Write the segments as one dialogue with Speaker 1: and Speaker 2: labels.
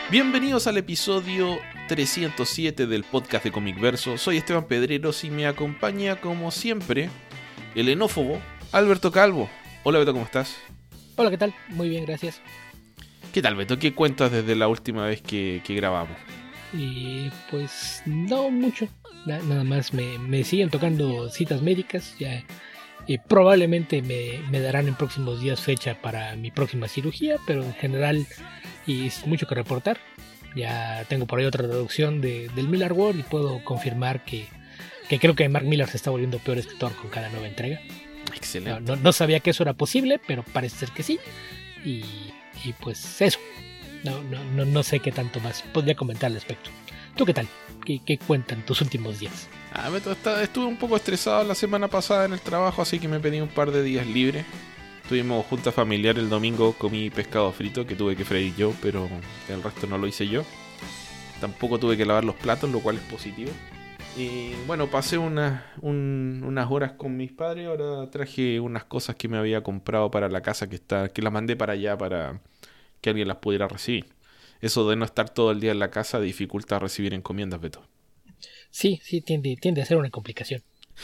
Speaker 1: Bienvenidos al episodio 307 del podcast de Comic Verso. Soy Esteban Pedreros y me acompaña, como siempre, el enófobo Alberto Calvo. Hola Beto, ¿cómo estás?
Speaker 2: Hola, ¿qué tal? Muy bien, gracias.
Speaker 1: ¿Qué tal, Beto? ¿Qué cuentas desde la última vez que grabamos?
Speaker 2: Y pues no mucho. Nada más me siguen tocando citas médicas. Ya probablemente me darán en próximos días fecha para mi próxima cirugía, pero en general y sin mucho que reportar. Ya tengo por ahí otra traducción del Miller World y puedo confirmar que creo que Mark Millar se está volviendo peor escritor con cada nueva entrega.
Speaker 1: Excelente.
Speaker 2: No sabía que eso era posible, pero parece ser que sí. Y pues eso. No sé qué tanto más podría comentar al respecto. ¿Tú qué tal? ¿Qué cuentan tus últimos días?
Speaker 1: Beto, estuve un poco estresado la semana pasada en el trabajo, así que me pedí un par de días libres. Tuvimos junta familiar el domingo, comí pescado frito que tuve que freír yo, pero el resto no lo hice yo. Tampoco tuve que lavar los platos, lo cual es positivo. Y bueno, pasé unas horas con mis padres. Ahora traje unas cosas que me había comprado para la casa que las mandé para allá para que alguien las pudiera recibir. Eso de no estar todo el día en la casa dificulta recibir encomiendas, Beto.
Speaker 2: Sí, tiende a ser una complicación.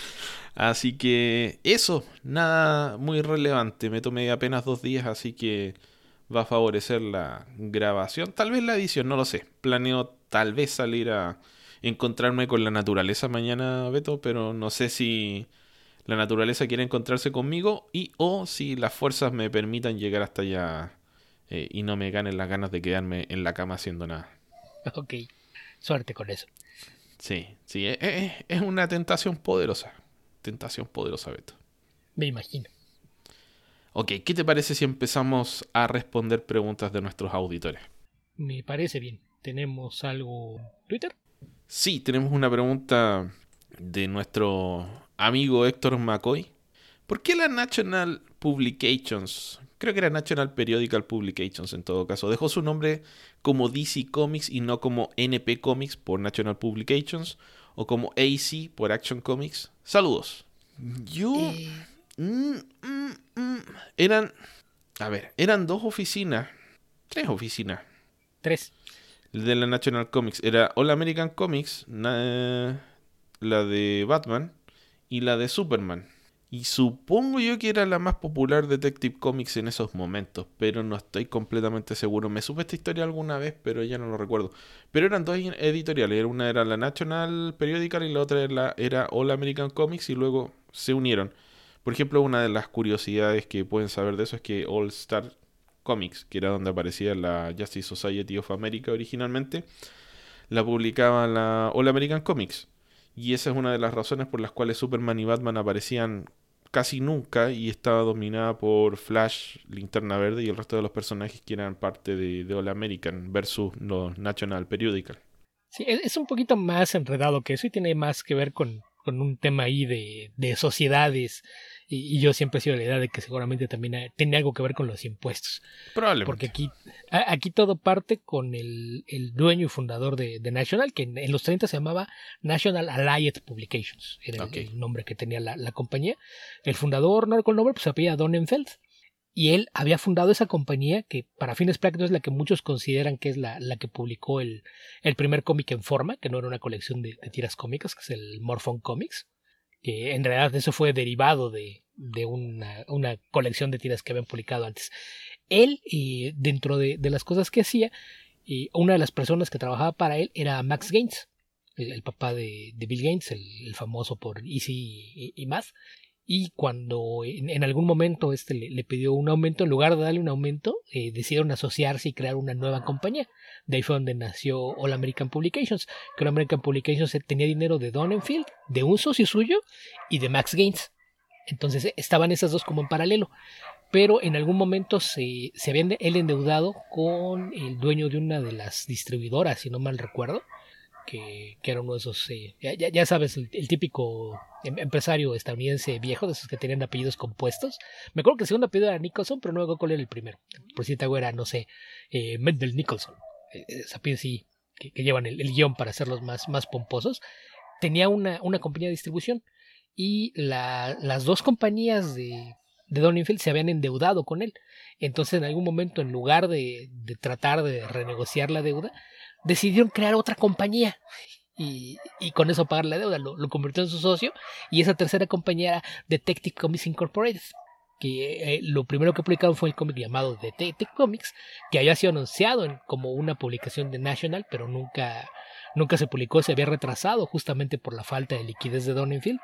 Speaker 1: Así que eso, nada muy relevante. Me tomé apenas 2 días, así que va a favorecer la grabación. Tal vez la edición, no lo sé. Planeo tal vez salir a encontrarme con la naturaleza mañana, Beto, pero no sé si la naturaleza quiere encontrarse conmigo o si las fuerzas me permitan llegar hasta allá y no me ganen las ganas de quedarme en la cama haciendo nada.
Speaker 2: Ok, suerte con eso.
Speaker 1: Sí, es una tentación poderosa. Tentación poderosa, Beto.
Speaker 2: Me imagino.
Speaker 1: Ok, ¿qué te parece si empezamos a responder preguntas de nuestros auditores?
Speaker 2: Me parece bien. ¿Tenemos algo en Twitter?
Speaker 1: Sí, tenemos una pregunta de nuestro amigo Héctor McCoy. ¿Por qué la National Publications, creo que era National Periodical Publications en todo caso, dejó su nombre como DC Comics y no como NP Comics por National Publications o como AC por Action Comics? Saludos. Yo... mm, mm, mm, eran... A ver, eran tres oficinas.
Speaker 2: 3.
Speaker 1: De la National Comics era All American Comics, la de Batman y la de Superman. Y supongo yo que era la más popular Detective Comics en esos momentos, pero no estoy completamente seguro. Me supe esta historia alguna vez, pero ya no lo recuerdo. Pero eran dos editoriales, una era la National Periodical y la otra era All American Comics y luego se unieron. Por ejemplo, una de las curiosidades que pueden saber de eso es que All Star Comics, que era donde aparecía la Justice Society of America originalmente, la publicaba la All American Comics. Y esa es una de las razones por las cuales Superman y Batman aparecían casi nunca y estaba dominada por Flash, Linterna Verde y el resto de los personajes que eran parte de All American versus los National Periodical.
Speaker 2: Sí, es un poquito más enredado que eso y tiene más que ver con un tema ahí de sociedades. Y yo siempre he sido de la idea de que seguramente también tiene algo que ver con los impuestos. Porque
Speaker 1: Probablemente.
Speaker 2: aquí todo parte con el dueño y fundador de National, que en los 30 se llamaba National Allied Publications. Era el nombre que tenía la compañía. El fundador, no recuerdo el nombre, pues se apellida Donenfeld. Y él había fundado esa compañía que para fines prácticos es la que muchos consideran que es la que publicó el primer cómic en forma, que no era una colección de tiras cómicas, que es el Morphon Comics, que en realidad eso fue derivado de una colección de tiras que habían publicado antes. Él, dentro de las cosas que hacía, una de las personas que trabajaba para él era Max Gaines, el papá de Bill Gates, el famoso por Easy y Math. Y cuando en algún momento le pidió un aumento, en lugar de darle un aumento, decidieron asociarse y crear una nueva compañía. De ahí fue donde nació All American Publications. Que All American Publications tenía dinero de Donenfeld, de un socio suyo y de Max Gaines. Entonces estaban esas dos como en paralelo. Pero en algún momento se había él endeudado con el dueño de una de las distribuidoras, si no mal recuerdo. Que era uno de esos, ya sabes, el típico empresario estadounidense viejo, de esos que tenían apellidos compuestos. Me acuerdo que el segundo apellido era Nicholson, pero no me acuerdo cuál era el primero. Por si te acuerdas, era, no sé, Mendel Nicholson. Apellidos sí, que llevan el guión para hacerlos más pomposos. Tenía una compañía de distribución y las dos compañías de Donenfeld se habían endeudado con él. Entonces en algún momento, en lugar de tratar de renegociar la deuda, decidieron crear otra compañía y con eso pagar la deuda. Lo convirtió en su socio, y esa tercera compañía era Detective Comics Incorporated, que lo primero que publicaron fue el cómic llamado Detective Comics, que había sido anunciado como una publicación de National, pero nunca se publicó, se había retrasado justamente por la falta de liquidez de Donenfeld,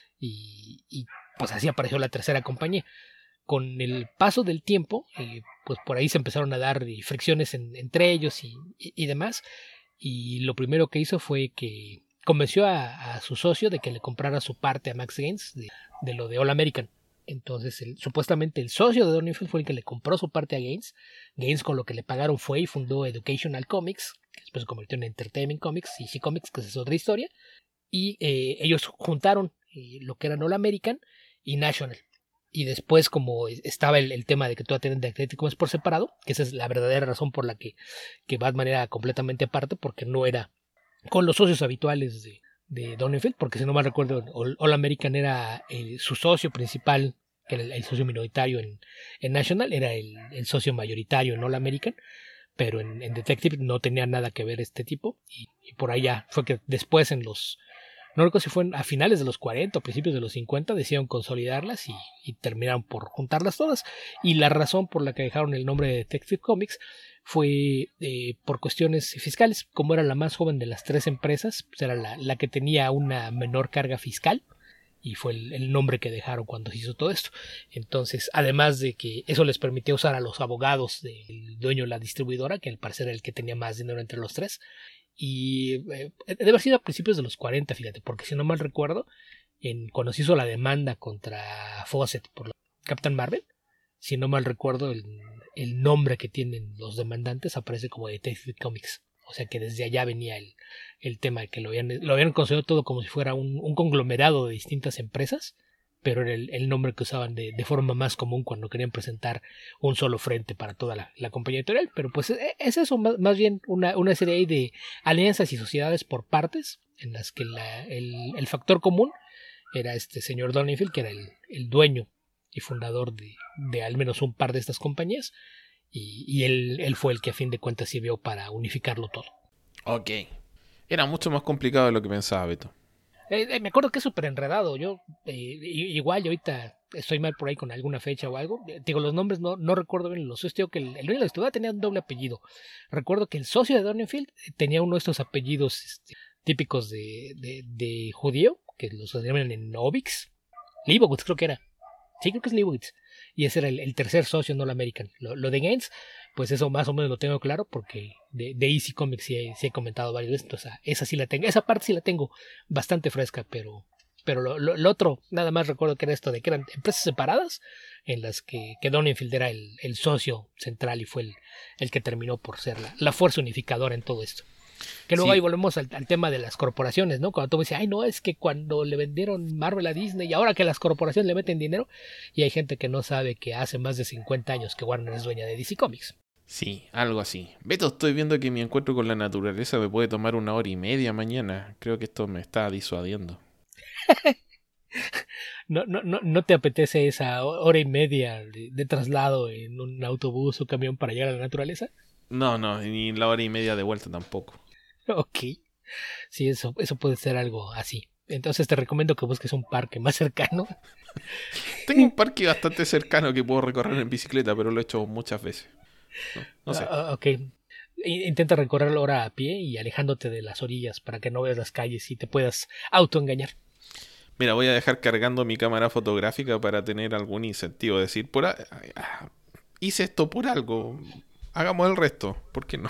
Speaker 2: y pues así apareció la tercera compañía. Con el paso del tiempo, pues por ahí se empezaron a dar fricciones entre ellos y demás, y lo primero que hizo fue que convenció a su socio de que le comprara su parte a Max Gaines de lo de All American. Entonces supuestamente el socio de Donenfeld fue el que le compró su parte a Gaines. Gaines, con lo que le pagaron, fue y fundó Educational Comics, que después se convirtió en Entertainment Comics, y DC Comics, que es otra historia, y ellos juntaron lo que eran All American y National. Y después, como estaba el tema de que todas tienen Detective Comics por separado, que esa es la verdadera razón por la que Batman era completamente aparte, porque no era con los socios habituales de Donenfeld, porque si no mal recuerdo, All American era su socio principal, que era el socio minoritario en National, era el socio mayoritario en All American, pero en Detective no tenía nada que ver este tipo, y por allá fue que después no recuerdo si fue a finales de los 40 o principios de los 50, decidieron consolidarlas y terminaron por juntarlas todas. Y la razón por la que dejaron el nombre de Detective Comics fue por cuestiones fiscales. Como era la más joven de las tres empresas, pues era la que tenía una menor carga fiscal, y fue el nombre que dejaron cuando se hizo todo esto. Entonces, además de que eso les permitía usar a los abogados del dueño de la distribuidora, que al parecer era el que tenía más dinero entre los tres, y debe haber sido a principios de los 40, fíjate, porque si no mal recuerdo, cuando se hizo la demanda contra Fawcett por Captain Marvel, si no mal recuerdo, el nombre que tienen los demandantes aparece como Detective Comics. O sea que desde allá venía el tema de que lo habían considerado todo como si fuera un conglomerado de distintas empresas, pero era el nombre que usaban de forma más común cuando querían presentar un solo frente para toda la compañía editorial. Pero pues es eso, más bien una serie ahí de alianzas y sociedades por partes, en las que el factor común era este señor Donenfeld, que era el dueño y fundador de al menos un par de estas compañías, y él fue el que a fin de cuentas sirvió para unificarlo todo.
Speaker 1: Ok. Era mucho más complicado de lo que pensaba, Beto.
Speaker 2: Me acuerdo que es súper enredado. Yo igual ahorita estoy mal por ahí con alguna fecha o algo. Digo, los nombres no recuerdo bien. Los socios, que el dueño de la estudia tenía un doble apellido. Recuerdo que el socio de Donenfeld tenía uno de estos apellidos típicos de judío, que los llaman en Obix. Leibowitz creo que era. Sí, creo que es Leibowitz. Y ese era el tercer socio no American. Lo de Gaines, pues eso más o menos lo tengo claro, porque de EC Comics sí he comentado varias veces. Entonces, esa sí la tengo, esa parte sí la tengo bastante fresca, pero lo otro, nada más recuerdo que era esto de que eran empresas separadas, en las que Donenfeld era el socio central y fue el que terminó por ser la fuerza unificadora en todo esto. Que luego ahí volvemos al tema de las corporaciones, ¿no? Cuando tú me dices, ay, no, es que cuando le vendieron Marvel a Disney y ahora que las corporaciones le meten dinero, y hay gente que no sabe que hace más de 50 años que Warner es dueña de DC Comics.
Speaker 1: Sí, algo así. Beto, estoy viendo que mi encuentro con la naturaleza me puede tomar 1 hora y media mañana. Creo que esto me está disuadiendo.
Speaker 2: ¿No te apetece esa hora y media de traslado en un autobús o camión para llegar a la naturaleza?
Speaker 1: No, ni la 1 hora y media de vuelta tampoco.
Speaker 2: Ok. Sí, eso puede ser algo así. Entonces te recomiendo que busques un parque más cercano.
Speaker 1: Tengo un parque bastante cercano que puedo recorrer en bicicleta, pero lo he hecho muchas veces. No sé.
Speaker 2: Ok. Intenta recorrerlo ahora a pie y alejándote de las orillas para que no veas las calles y te puedas autoengañar.
Speaker 1: Mira, voy a dejar cargando mi cámara fotográfica para tener algún incentivo. Decir, hice esto por algo. Hagamos el resto. ¿Por qué no?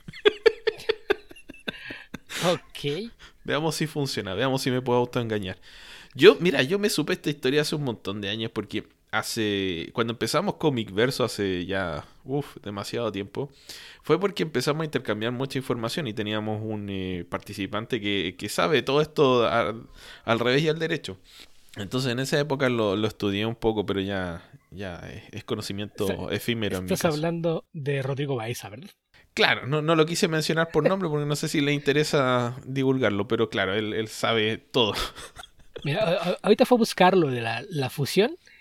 Speaker 2: Ok.
Speaker 1: Veamos si funciona. Veamos si me puedo autoengañar. Yo me supe esta historia hace un montón de años porque cuando empezamos Comic Verso hace ya demasiado tiempo, fue porque empezamos a intercambiar mucha información y teníamos un participante que sabe todo esto al revés y al derecho. Entonces en esa época lo estudié un poco, pero ya es conocimiento efímero en mi caso.
Speaker 2: Estás hablando de Rodrigo Baeza, ¿verdad?
Speaker 1: Claro, no lo quise mencionar por nombre porque no sé si le interesa divulgarlo, pero claro, él sabe todo.
Speaker 2: Mira, ahorita fue a buscar lo de la fusión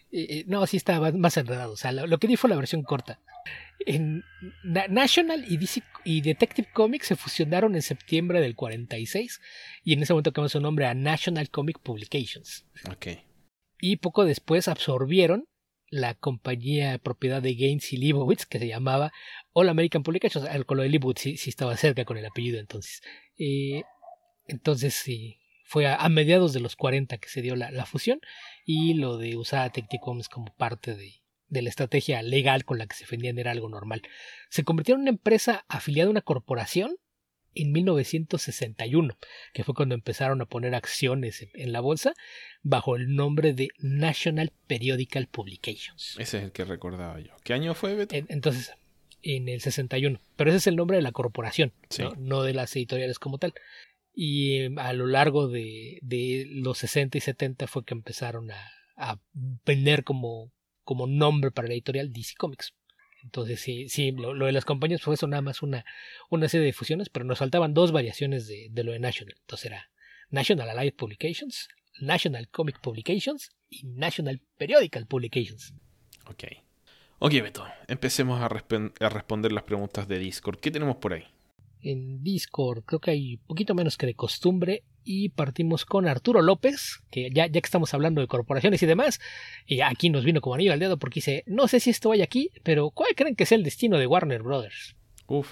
Speaker 2: No, sí estaba más enredado. O sea, lo que di fue la versión corta. En National y DC y Detective Comics se fusionaron en septiembre del 46 y en ese momento cambió su nombre a National Comic Publications.
Speaker 1: Okay.
Speaker 2: Y poco después absorbieron la compañía propiedad de Gaines y Leibowitz que se llamaba All American Publications. Con lo de Leibowitz sí estaba cerca con el apellido entonces. Entonces sí, fue a mediados de los 40 que se dio la fusión y lo de usar a Detective Comics como parte de la estrategia legal con la que se vendían era algo normal. Se convirtió en una empresa afiliada a una corporación en 1961, que fue cuando empezaron a poner acciones en la bolsa bajo el nombre de National Periodical Publications.
Speaker 1: Ese es el que recordaba yo. ¿Qué año fue, Beto?
Speaker 2: Entonces, en el 61. Pero ese es el nombre de la corporación,
Speaker 1: sí.
Speaker 2: no de las editoriales como tal. Y a lo largo de los 60 y 70 fue que empezaron a vender como nombre para la editorial DC Comics. Entonces sí, lo de las compañías fue eso nada más una serie de fusiones, pero nos faltaban dos variaciones de lo de National. Entonces era National Allied Publications, National Comic Publications y National Periodical Publications.
Speaker 1: Ok, Beto, empecemos a responder las preguntas de Discord. ¿Qué tenemos por ahí?
Speaker 2: En Discord creo que hay poquito menos que de costumbre y partimos con Arturo López, que ya que estamos hablando de corporaciones y demás, y aquí nos vino como anillo al dedo porque dice, no sé si esto vaya aquí, pero ¿cuál creen que sea el destino de Warner Brothers?
Speaker 1: Uf.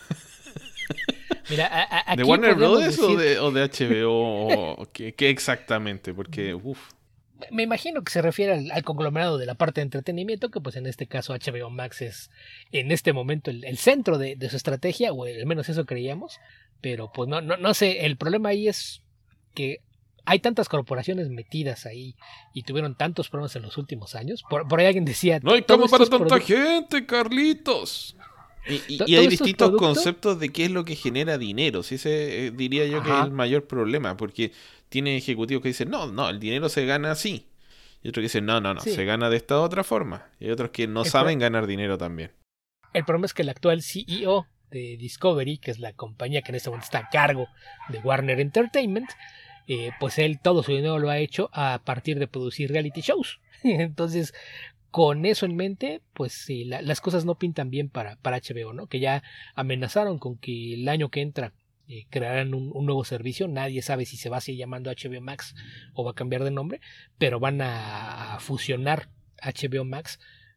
Speaker 2: Mira, aquí
Speaker 1: ¿de Warner Brothers
Speaker 2: decir...
Speaker 1: o de HBO? ¿Qué exactamente? Porque,
Speaker 2: Me imagino que se refiere al conglomerado de la parte de entretenimiento, que pues en este caso HBO Max es en este momento el centro de su estrategia, o al menos eso creíamos, pero pues no sé, el problema ahí es que hay tantas corporacionas metidas ahí y tuvieron tantos problemas en los últimos años. Por ahí alguien decía...
Speaker 1: No hay cama para tanta gente, Carlitos. Y hay distintos conceptos de qué es lo que genera dinero. Si ese diría yo que es el mayor problema, porque tiene ejecutivos que dicen, no, el dinero se gana así. Y otros que dicen, no, sí, se gana de esta otra forma. Y hay otros que no saben ganar dinero también.
Speaker 2: El problema es que el actual CEO de Discovery, que es la compañía que en este momento está a cargo de Warner Entertainment, pues él todo su dinero lo ha hecho a partir de producir reality shows. Entonces, con eso en mente, pues sí, las cosas no pintan bien para HBO, ¿no? Que ya amenazaron con que el año que entra crearán un nuevo servicio. Nadie sabe si se va a seguir llamando HBO Max o va a cambiar de nombre, pero van a fusionar HBO Max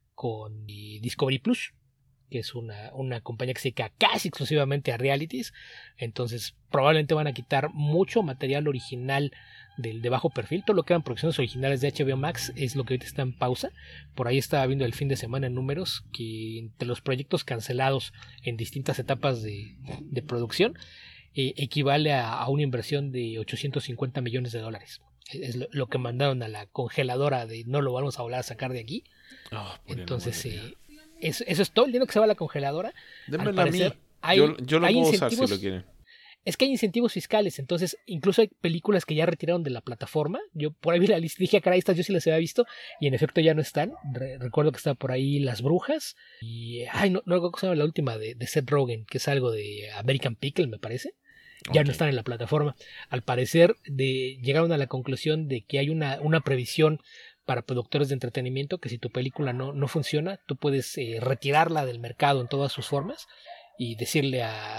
Speaker 2: con Discovery Plus, que es una compañía que se dedica casi exclusivamente a realities. Entonces probablemente van a quitar mucho material original de bajo perfil. Todo lo que eran producciones originales de HBO Max es lo que ahorita está en pausa. Por ahí estaba viendo el fin de semana en números que entre los proyectos cancelados en distintas etapas de producción equivale a una inversión de $850 millones. Es lo que mandaron a la congeladora de no lo vamos a volver a sacar de aquí. Entonces eso es todo el dinero que se va a la congeladora.
Speaker 1: Démelo a mí. Yo lo puedo usar si lo quieren.
Speaker 2: Es que hay incentivos fiscales, entonces incluso hay películas que ya retiraron de la plataforma. Yo por ahí vi la lista, dije, caray, estas yo sí las había visto y en efecto ya no están. Recuerdo que estaba por ahí Las Brujas y no recuerdo cómo se llama la última de Seth Rogen, que es algo de American Pickle, me parece. Ya no están en la plataforma. Al parecer llegaron a la conclusión de que hay una previsión para productores de entretenimiento que si tu película no funciona, tú puedes retirarla del mercado en todas sus formas y decirle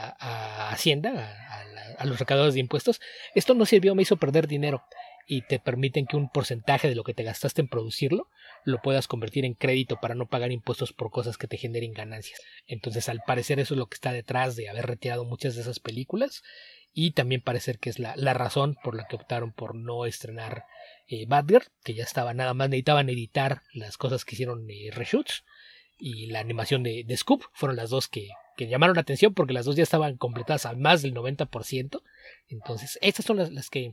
Speaker 2: a Hacienda, a los recaudadores de impuestos, esto no sirvió, me hizo perder dinero, y te permiten que un porcentaje de lo que te gastaste en producirlo lo puedas convertir en crédito para no pagar impuestos por cosas que te generen ganancias. Entonces al parecer eso es lo que está detrás de haber retirado muchas de esas películas y también parece que es la razón por la que optaron por no estrenar Batgirl, que ya estaba, nada más necesitaban editar las cosas que hicieron reshoots, y la animación de Scoop fueron las dos que llamaron la atención porque las dos ya estaban completadas al más del 90%. Entonces estas son las que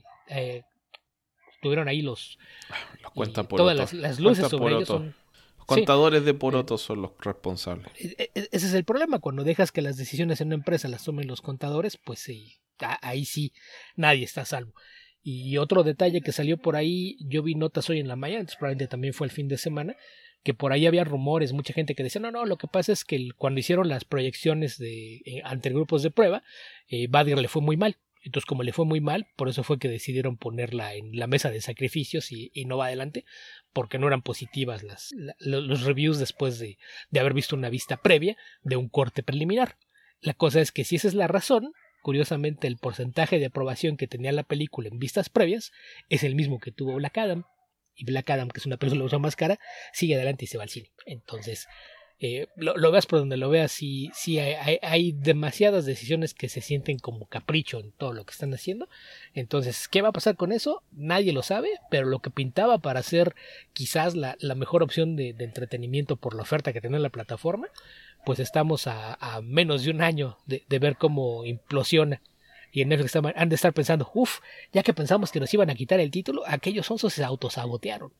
Speaker 2: tuvieron ahí los
Speaker 1: cuentan por
Speaker 2: todas las luces sobre ellos son,
Speaker 1: los contadores de porotos son los responsables.
Speaker 2: Ese es el problema, cuando dejas que las decisiones en una empresa las tomen los contadores, pues sí, ahí sí nadie está a salvo. Y otro detalle que salió por ahí, yo vi notas hoy en la mañana, entonces probablemente también fue el fin de semana, que por ahí había rumores, mucha gente que decía, no, lo que pasa es que cuando hicieron las proyecciones ante grupos de prueba, Batgirl le fue muy mal Entonces, como le fue muy mal, por eso fue que decidieron ponerla en la mesa de sacrificios y no va adelante, porque no eran positivas los reviews después de haber visto una vista previa de un corte preliminar. La cosa es que si esa es la razón, curiosamente el porcentaje de aprobación que tenía la película en vistas previas es el mismo que tuvo Black Adam. Y Black Adam, que es una película mucho más cara, sigue adelante y se va al cine. Entonces, lo veas por donde lo veas, sí hay demasiadas decisiones que se sienten como capricho en todo lo que están haciendo. Entonces, ¿qué va a pasar con eso? Nadie lo sabe, pero lo que pintaba para ser quizás la mejor opción de entretenimiento por la oferta que tiene la plataforma, pues estamos a menos de un año de ver cómo implosiona. Y en Netflix han de estar pensando, ya que pensamos que nos iban a quitar el título, aquellos onzos se autosabotearon.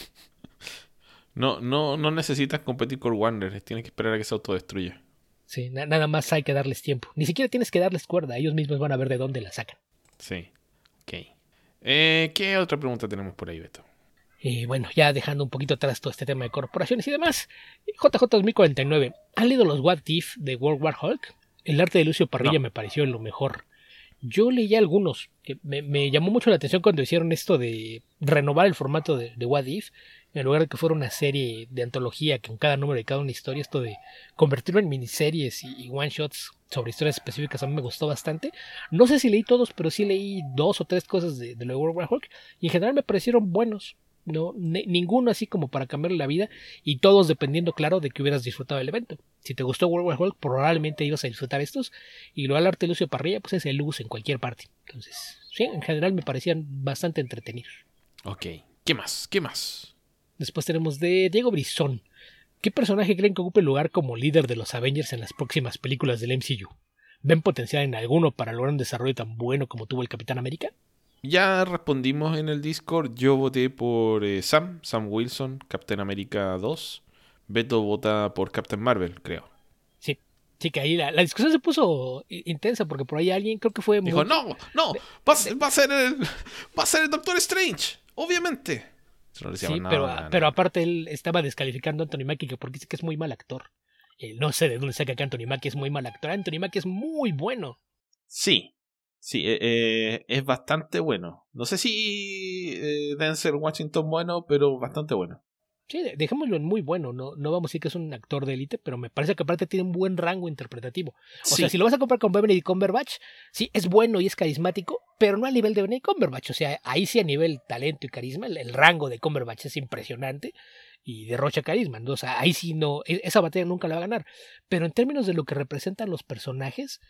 Speaker 1: No necesitas competir con Warner, tienes que esperar a que se autodestruya.
Speaker 2: Sí, nada más hay que darles tiempo. Ni siquiera tienes que darles cuerda, ellos mismos van a ver de dónde la sacan.
Speaker 1: Sí, ok. ¿Qué otra pregunta tenemos por ahí, Beto?
Speaker 2: Bueno, ya dejando un poquito atrás todo este tema de corporaciones y demás, JJ 2049, ¿han leído los What If de World War Hulk? El arte de Lucio Parrilla me pareció lo mejor. Yo leí algunos, que me llamó mucho la atención cuando hicieron esto de renovar el formato de What If, en lugar de que fuera una serie de antología con cada número y cada una historia, esto de convertirlo en miniseries y one shots sobre historias específicas a mí me gustó bastante. No sé si leí todos, pero sí leí 2 o 3 cosas de lo de World War Hulk y en general me parecieron buenos. No, ninguno así como para cambiarle la vida y todos dependiendo claro de que hubieras disfrutado del evento. Si te gustó World War Hulk probablemente ibas a disfrutar estos y lo del arte de Lucio Parrilla pues es el luz en cualquier parte. Entonces sí, en general me parecían bastante entretenidos.
Speaker 1: Ok, ¿qué más?
Speaker 2: Después tenemos de Diego Brizón. ¿Qué personaje creen que ocupe el lugar como líder de los Avengers en las próximas películas del MCU? ¿Ven potencial en alguno para lograr un desarrollo tan bueno como tuvo el Capitán América?
Speaker 1: Ya respondimos en el Discord. Yo voté por Sam Wilson, Captain America 2. Beto vota por Captain Marvel, creo.
Speaker 2: Sí, que ahí la discusión se puso intensa porque por ahí alguien creo que fue...
Speaker 1: Dijo, no, va a ser el Doctor Strange, obviamente.
Speaker 2: No sí, pero aparte él estaba descalificando a Anthony Mackie porque dice que es muy mal actor. No sé de dónde saca que Anthony Mackie es muy mal actor. Anthony Mackie es muy bueno.
Speaker 1: Sí, es bastante bueno. No sé si Denzel Washington bueno, pero bastante bueno.
Speaker 2: Sí, dejémoslo en muy bueno. No vamos a decir que es un actor de élite, pero me parece que aparte tiene un buen rango interpretativo. O sea, si lo vas a comparar con Benedict Cumberbatch, sí, es bueno y es carismático, pero no al nivel de Benedict Cumberbatch. O sea, ahí sí a nivel talento y carisma, el rango de Cumberbatch es impresionante y derrocha carisma. ¿No? O sea, ahí sí no, esa batalla nunca la va a ganar. Pero en términos de lo que representan los personajes,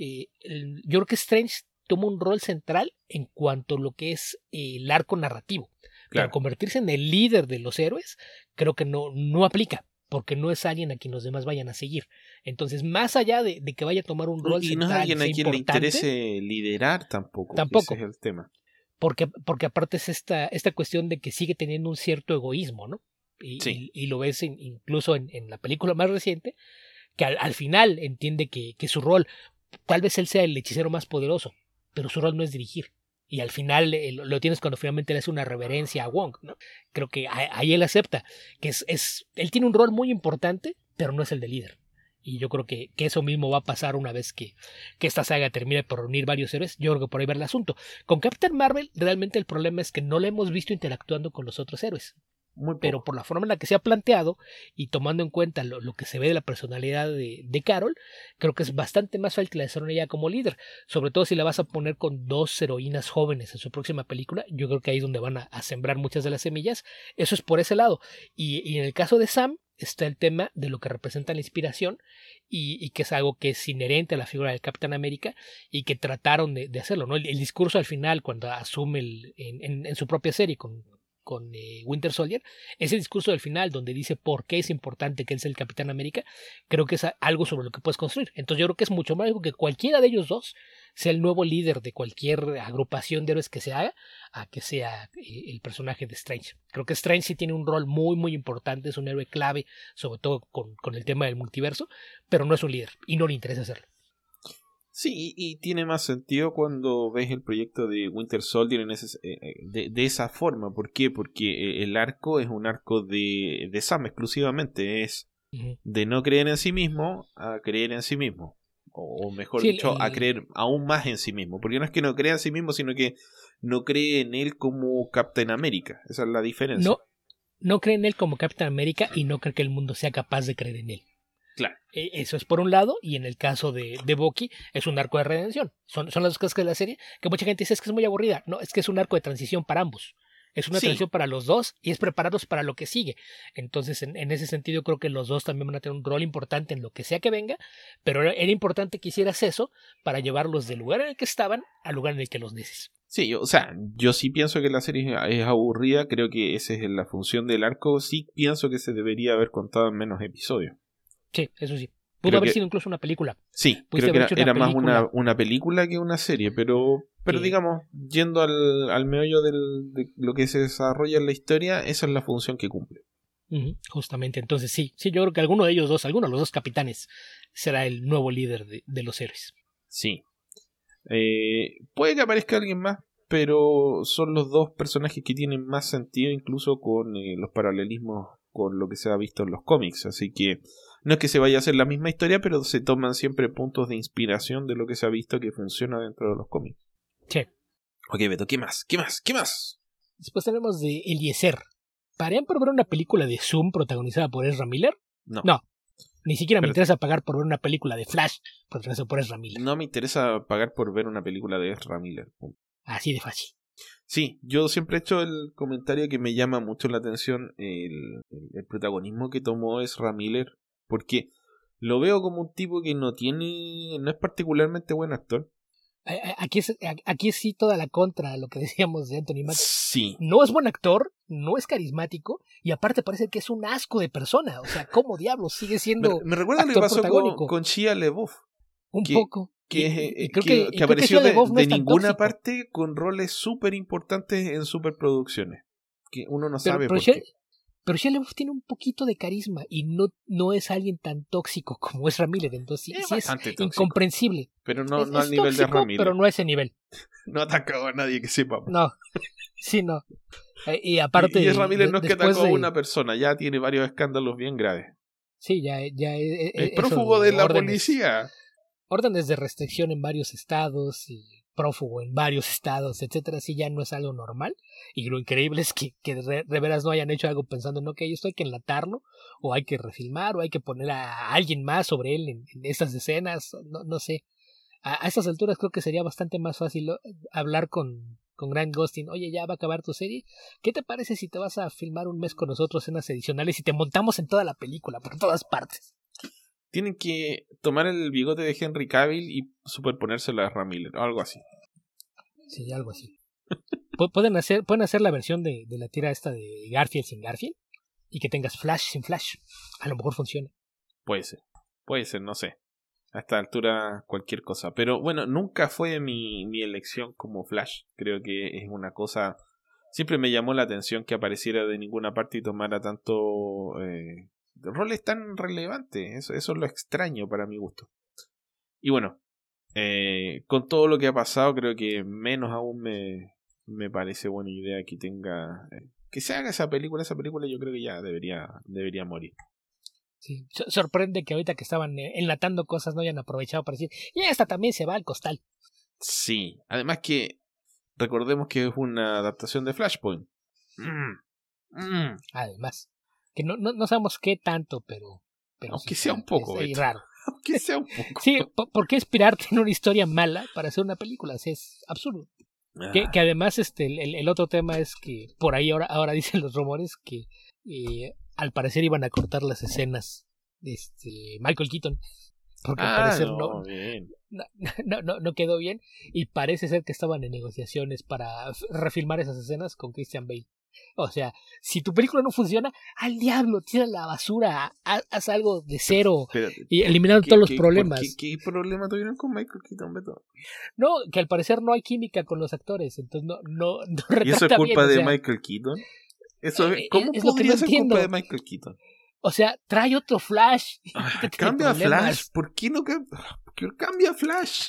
Speaker 2: yo creo que Strange toma un rol central en cuanto a lo que es el arco narrativo. Claro. Pero convertirse en el líder de los héroes, creo que no aplica, porque no es alguien a quien los demás vayan a seguir. Entonces, más allá de que vaya a tomar un rol central,
Speaker 1: y no es alguien a quien le interese liderar tampoco. Ese es el tema.
Speaker 2: Porque aparte es esta cuestión de que sigue teniendo un cierto egoísmo, ¿no? Y lo ves incluso en la película más reciente, que al final entiende que su rol, tal vez él sea el hechicero más poderoso, pero su rol no es dirigir. Y al final lo tienes cuando finalmente le hace una reverencia a Wong, ¿no? Creo que ahí él acepta que él tiene un rol muy importante, pero no es el de líder. Y yo creo que eso mismo va a pasar una vez que esta saga termine por reunir varios héroes. Yo creo que por ahí va el asunto. Con Captain Marvel, realmente el problema es que no la hemos visto interactuando con los otros héroes. Pero por la forma en la que se ha planteado y tomando en cuenta lo que se ve de la personalidad de Carol, creo que es bastante más fácil que la desarrollen ella como líder, sobre todo si la vas a poner con 2 heroínas jóvenes en su próxima película. Yo creo que ahí es donde van a sembrar muchas de las semillas. Eso es por ese lado. Y en el caso de Sam está el tema de lo que representa la inspiración y que es algo que es inherente a la figura del Capitán América y que trataron de hacerlo, ¿no? El discurso al final cuando asume en su propia serie con Winter Soldier, ese discurso del final donde dice por qué es importante que él sea el Capitán América, creo que es algo sobre lo que puedes construir. Entonces yo creo que es mucho más algo que cualquiera de ellos dos sea el nuevo líder de cualquier agrupación de héroes que se haga, a que sea el personaje de Strange. Creo que Strange sí tiene un rol muy muy importante, es un héroe clave, sobre todo con el tema del multiverso, pero no es un líder y no le interesa hacerlo.
Speaker 1: Sí, y tiene más sentido cuando ves el proyecto de Winter Soldier de esa forma. ¿Por qué? Porque el arco es un arco de Sam exclusivamente. Es de no creer en sí mismo a creer en sí mismo. o mejor dicho, a creer aún más en sí mismo. Porque no es que no crea en sí mismo, sino que no cree en él como Captain America. Esa es la diferencia.
Speaker 2: No cree en él como Captain America y no cree que el mundo sea capaz de creer en él.
Speaker 1: Claro.
Speaker 2: Eso es por un lado, y en el caso de Bucky es un arco de redención. Son las dos cosas que de la serie, que mucha gente dice es que es muy aburrida. No, es que es un arco de transición para ambos. Es una transición para los dos y es prepararlos para lo que sigue. Entonces, en ese sentido, creo que los dos también van a tener un rol importante en lo que sea que venga, pero era importante que hicieras eso para llevarlos del lugar en el que estaban al lugar en el que los necesitas.
Speaker 1: Sí, yo sí pienso que la serie es aburrida, creo que esa es la función del arco, sí pienso que se debería haber contado en menos episodios.
Speaker 2: Sí, eso sí. Pudo haber sido incluso una película.
Speaker 1: Sí, creo que era más una película que una serie, pero digamos, yendo al meollo de lo que se desarrolla en la historia, esa es la función que cumple.
Speaker 2: Justamente, entonces sí, yo creo que alguno de los dos capitanes será el nuevo líder de los héroes.
Speaker 1: Sí. Puede que aparezca alguien más, pero son los dos personajes que tienen más sentido incluso con los paralelismos con lo que se ha visto en los cómics, así que no es que se vaya a hacer la misma historia, pero se toman siempre puntos de inspiración de lo que se ha visto que funciona dentro de los cómics.
Speaker 2: Sí.
Speaker 1: Ok, Beto, ¿qué más?
Speaker 2: Después tenemos de Eliezer. ¿Parían por ver una película de Zoom protagonizada por Ezra Miller? No. Ni siquiera me interesa pagar por ver una película de Flash protagonizada por Ezra Miller.
Speaker 1: No me interesa pagar por ver una película de Ezra Miller.
Speaker 2: Así de fácil.
Speaker 1: Sí, yo siempre he hecho el comentario que me llama mucho la atención el protagonismo que tomó Ezra Miller, porque lo veo como un tipo que no es particularmente buen actor.
Speaker 2: Aquí sí toda la contra lo que decíamos de Anthony Mackie.
Speaker 1: Sí.
Speaker 2: No es buen actor, no es carismático y aparte parece que es un asco de persona. O sea, ¿cómo diablos sigue siendo
Speaker 1: me recuerda lo que pasó con Shia LaBeouf.
Speaker 2: Un poco.
Speaker 1: Que apareció de ninguna parte con roles súper importantes en superproducciones. Que uno no sabe por qué.
Speaker 2: Pero Shia LaBeouf tiene un poquito de carisma y no es alguien tan tóxico como Ezra Miller, entonces sí es tóxico, incomprensible.
Speaker 1: Pero no al nivel de Ezra Miller.
Speaker 2: Pero no a ese nivel.
Speaker 1: No ha atacado a nadie que sepa.
Speaker 2: No, sí, no. Y aparte...
Speaker 1: Y Ezra Miller no es que atacó a una persona, ya tiene varios escándalos bien graves.
Speaker 2: Sí, ya
Speaker 1: es prófugo de la policía.
Speaker 2: Órdenes de restricción en varios estados y prófugo en varios estados, etcétera, sí ya no es algo normal. Y lo increíble es que de veras no hayan hecho algo pensando en ok, esto hay que enlatarlo, o hay que refilmar, o hay que poner a alguien más sobre él en estas escenas, no sé. A estas alturas creo que sería bastante más fácil hablar con Grant Gustin. Oye, ya va a acabar tu serie. ¿Qué te parece si te vas a filmar un mes con nosotros escenas adicionales y te montamos en toda la película, por todas partes?
Speaker 1: Tienen que tomar el bigote de Henry Cavill y superponérselo a Ezra Miller, o algo así.
Speaker 2: Sí, algo así. Pueden hacer la versión de la tira esta de Garfield sin Garfield y que tengas Flash sin Flash. A lo mejor funciona.
Speaker 1: Puede ser, no sé. A esta altura cualquier cosa. Pero bueno, nunca fue mi elección como Flash. Creo que es una cosa... Siempre me llamó la atención que apareciera de ninguna parte y tomara tanto... roles tan relevantes. Eso es lo extraño para mi gusto. Y bueno, con todo lo que ha pasado, creo que menos aún me parece buena idea que tenga... que se haga esa película. Esa película yo creo que ya debería morir.
Speaker 2: Sí, sorprende que ahorita que estaban enlatando cosas no hayan aprovechado para decir, y esta también se va al costal.
Speaker 1: Sí, además que recordemos que es una adaptación de Flashpoint.
Speaker 2: Además, que no sabemos qué tanto, pero
Speaker 1: aunque sea un poco.
Speaker 2: Es raro.
Speaker 1: Aunque sea un poco.
Speaker 2: Sí, ¿por qué inspirarte en una historia mala para hacer una película? Es absurdo. Que además el otro tema es que por ahí ahora dicen los rumores que al parecer iban a cortar las escenas de Michael Keaton porque al parecer no quedó bien y parece ser que estaban en negociaciones para refilmar esas escenas con Christian Bale. O sea, si tu película no funciona, al diablo, tira la basura, haz algo de cero. Espérate, y eliminando todos los problemas.
Speaker 1: ¿Qué problema tuvieron con Michael Keaton, Beto?
Speaker 2: No, que al parecer no hay química con los actores, entonces no
Speaker 1: ¿Y eso es culpa de Michael Keaton? ¿Cómo podría ser culpa de Michael Keaton?
Speaker 2: O sea, trae otro Flash.
Speaker 1: Cambia a Flash. ¿Por qué no cambia a Flash?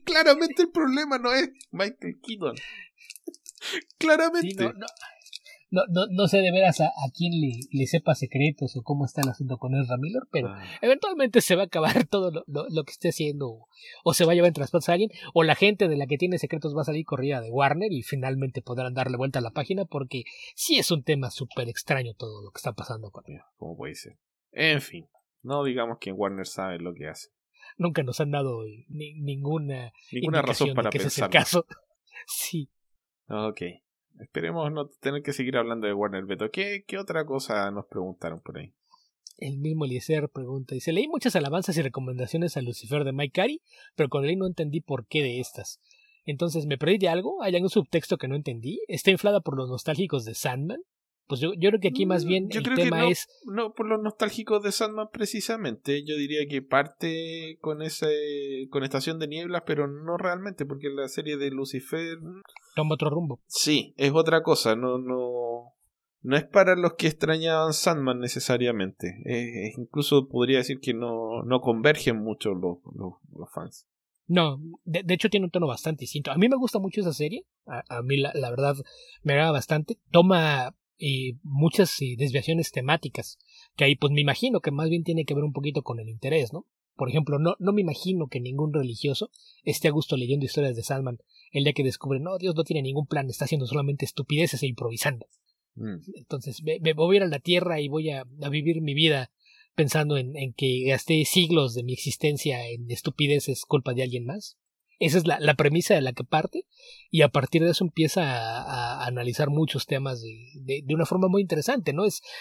Speaker 1: Claramente el problema no es Michael Keaton. Claramente.
Speaker 2: Sí, no sé de veras a quién le sepa secretos o cómo está el asunto con Ezra Miller, pero eventualmente se va a acabar todo lo que esté haciendo, o se va a llevar en transportes a alguien, o la gente de la que tiene secretos va a salir corrida de Warner y finalmente podrán darle vuelta a la página, porque sí es un tema súper extraño todo lo que está pasando con él.
Speaker 1: ¿Cómo puede ser? En fin, no digamos que Warner sabe lo que hace.
Speaker 2: Nunca nos han dado ninguna
Speaker 1: razón para
Speaker 2: de que ese es el
Speaker 1: pensarlo.
Speaker 2: caso. Sí.
Speaker 1: Ok. Esperemos no tener que seguir hablando de Warner, Beto. ¿Qué otra cosa nos preguntaron por ahí?
Speaker 2: El mismo Eliezer pregunta, dice, leí muchas alabanzas y recomendaciones a Lucifer de Mike Carey, pero cuando leí no entendí por qué de estas. Entonces, ¿me perdí de algo? ¿Hay algún subtexto que no entendí? ¿Está inflada por los nostálgicos de Sandman? Pues yo creo que aquí más bien el tema es...
Speaker 1: No por los nostálgicos de Sandman precisamente. Yo diría que parte con Estación de Nieblas, pero no realmente, porque la serie de Lucifer...
Speaker 2: toma otro rumbo.
Speaker 1: Sí, es otra cosa. No es para los que extrañaban Sandman necesariamente. Incluso podría decir que no convergen mucho los fans.
Speaker 2: No, de hecho tiene un tono bastante distinto. A mí me gusta mucho esa serie. A mí la verdad me agrada bastante. Toma muchas desviaciones temáticas, que ahí pues me imagino que más bien tiene que ver un poquito con el interés, ¿no? Por ejemplo, no me imagino que ningún religioso esté a gusto leyendo historias de Sandman el día que descubre, no, Dios no tiene ningún plan, está haciendo solamente estupideces e improvisando. Entonces me voy a ir a la tierra y voy a vivir mi vida pensando en que gasté siglos de mi existencia en estupideces culpa de alguien más. Esa es la premisa de la que parte, y a partir de eso empieza a analizar muchos temas de una forma muy interesante, ¿no? Es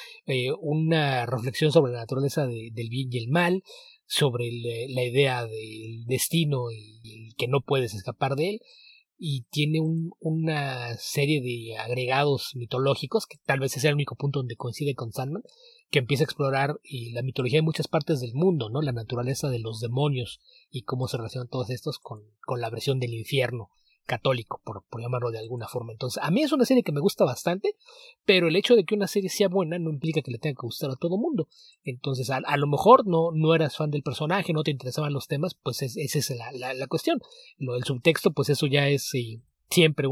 Speaker 2: una reflexión sobre la naturaleza del bien y el mal, sobre la idea del destino y que no puedes escapar de él, y tiene una serie de agregados mitológicos, que tal vez ese sea el único punto donde coincide con Sandman, que empieza a explorar la mitología de muchas partes del mundo, ¿no? La naturaleza de los demonios y cómo se relacionan todos estos con la versión del infierno católico, por llamarlo de alguna forma. Entonces, a mí es una serie que me gusta bastante, pero el hecho de que una serie sea buena no implica que le tenga que gustar a todo mundo. Entonces, a lo mejor no eras fan del personaje, no te interesaban los temas, pues esa es la cuestión. Lo del subtexto, pues eso ya es siempre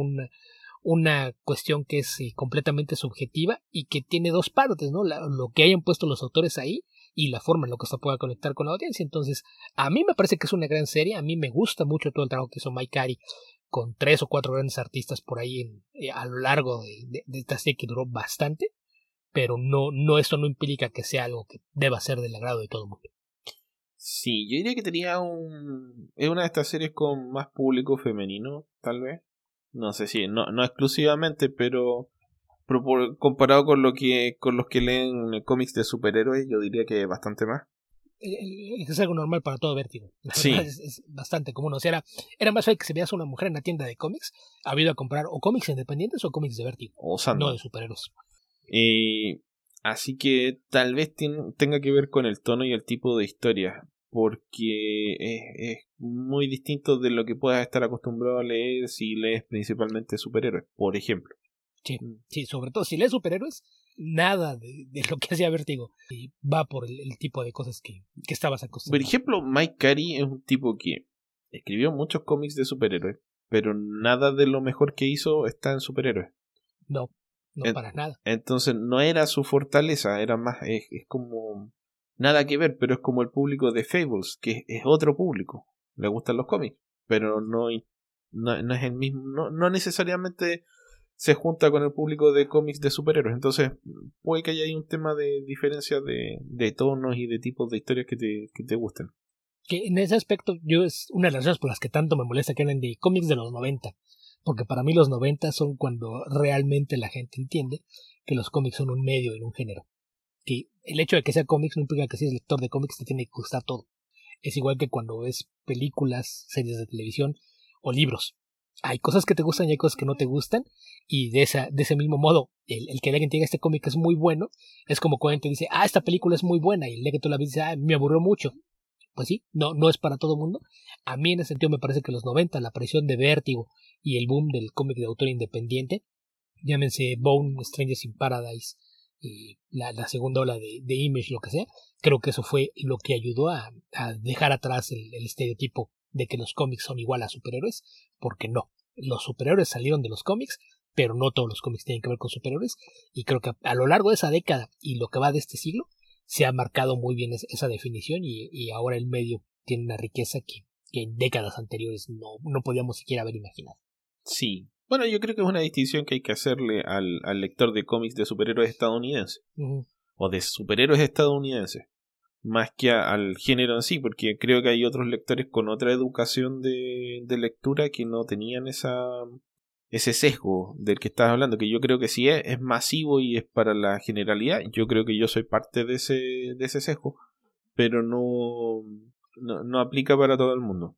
Speaker 2: una cuestión que es completamente subjetiva y que tiene dos partes, ¿no? Lo que hayan puesto los autores ahí y la forma en la que se pueda conectar con la audiencia. Entonces, a mí me parece que es una gran serie, a mí me gusta mucho todo el trabajo que hizo Mike Carey con 3 o 4 grandes artistas por ahí a lo largo de esta serie que duró bastante, pero esto no implica que sea algo que deba ser del agrado de todo el mundo.
Speaker 1: Sí, yo diría que es una de estas series con más público femenino, tal vez. No sé si, no exclusivamente, pero comparado con los que leen cómics de superhéroes, yo diría que bastante más.
Speaker 2: Es algo normal para todo Vértigo.
Speaker 1: Sí.
Speaker 2: Es bastante común. O sea, era más fácil que se veas a una mujer en la tienda de cómics, ha ido a comprar o cómics independientes o cómics de Vértigo, no de superhéroes.
Speaker 1: Así que tal vez tenga que ver con el tono y el tipo de historia, porque es muy distinto de lo que puedas estar acostumbrado a leer si lees principalmente superhéroes, por ejemplo.
Speaker 2: Sí, sobre todo si lees superhéroes, nada de lo que hacía Vértigo va por el tipo de cosas que estabas acostumbrado.
Speaker 1: Por ejemplo, Mike Carey es un tipo que escribió muchos cómics de superhéroes, pero nada de lo mejor que hizo está en superhéroes.
Speaker 2: No para nada.
Speaker 1: Entonces no era su fortaleza, era más, es como nada que ver, pero es como el público de Fables, que es otro público, le gustan los cómics, pero no es el mismo, no necesariamente se junta con el público de cómics de superhéroes. Entonces puede que haya ahí un tema de diferencia de tonos y de tipos de historias que te gusten.
Speaker 2: Que en ese aspecto es una de las razones por las que tanto me molesta que hablen de cómics de los 90, porque para mí los 90 son cuando realmente la gente entiende que los cómics son un medio en un género. Que el hecho de que sea cómics no implica que si eres lector de cómics te tiene que gustar todo. Es igual que cuando ves películas, series de televisión o libros. Hay cosas que te gustan y hay cosas que no te gustan, y de ese mismo modo el que alguien te diga este cómic es muy bueno es como cuando te dice, esta película es muy buena, y el día que tú la ves dices, me aburrió mucho. Pues sí, no es para todo el mundo. A mí en ese sentido me parece que los 90, la aparición de Vértigo y el boom del cómic de autor independiente, llámense Bone, Strangers in Paradise, y la segunda ola de Image, lo que sea, creo que eso fue lo que ayudó a dejar atrás el estereotipo de que los cómics son igual a superhéroes, porque no, los superhéroes salieron de los cómics pero no todos los cómics tienen que ver con superhéroes, y creo que a lo largo de esa década y lo que va de este siglo se ha marcado muy bien esa definición, y ahora el medio tiene una riqueza que en décadas anteriores no podíamos siquiera haber imaginado.
Speaker 1: Sí. Bueno, yo creo que es una distinción que hay que hacerle al lector de cómics de superhéroes estadounidenses. O de superhéroes estadounidenses. Más que al género en sí, porque creo que hay otros lectores con otra educación de lectura que no tenían ese sesgo del que estás hablando, que yo creo que sí es masivo y es para la generalidad. Yo creo que yo soy parte de ese sesgo, pero no aplica para todo el mundo.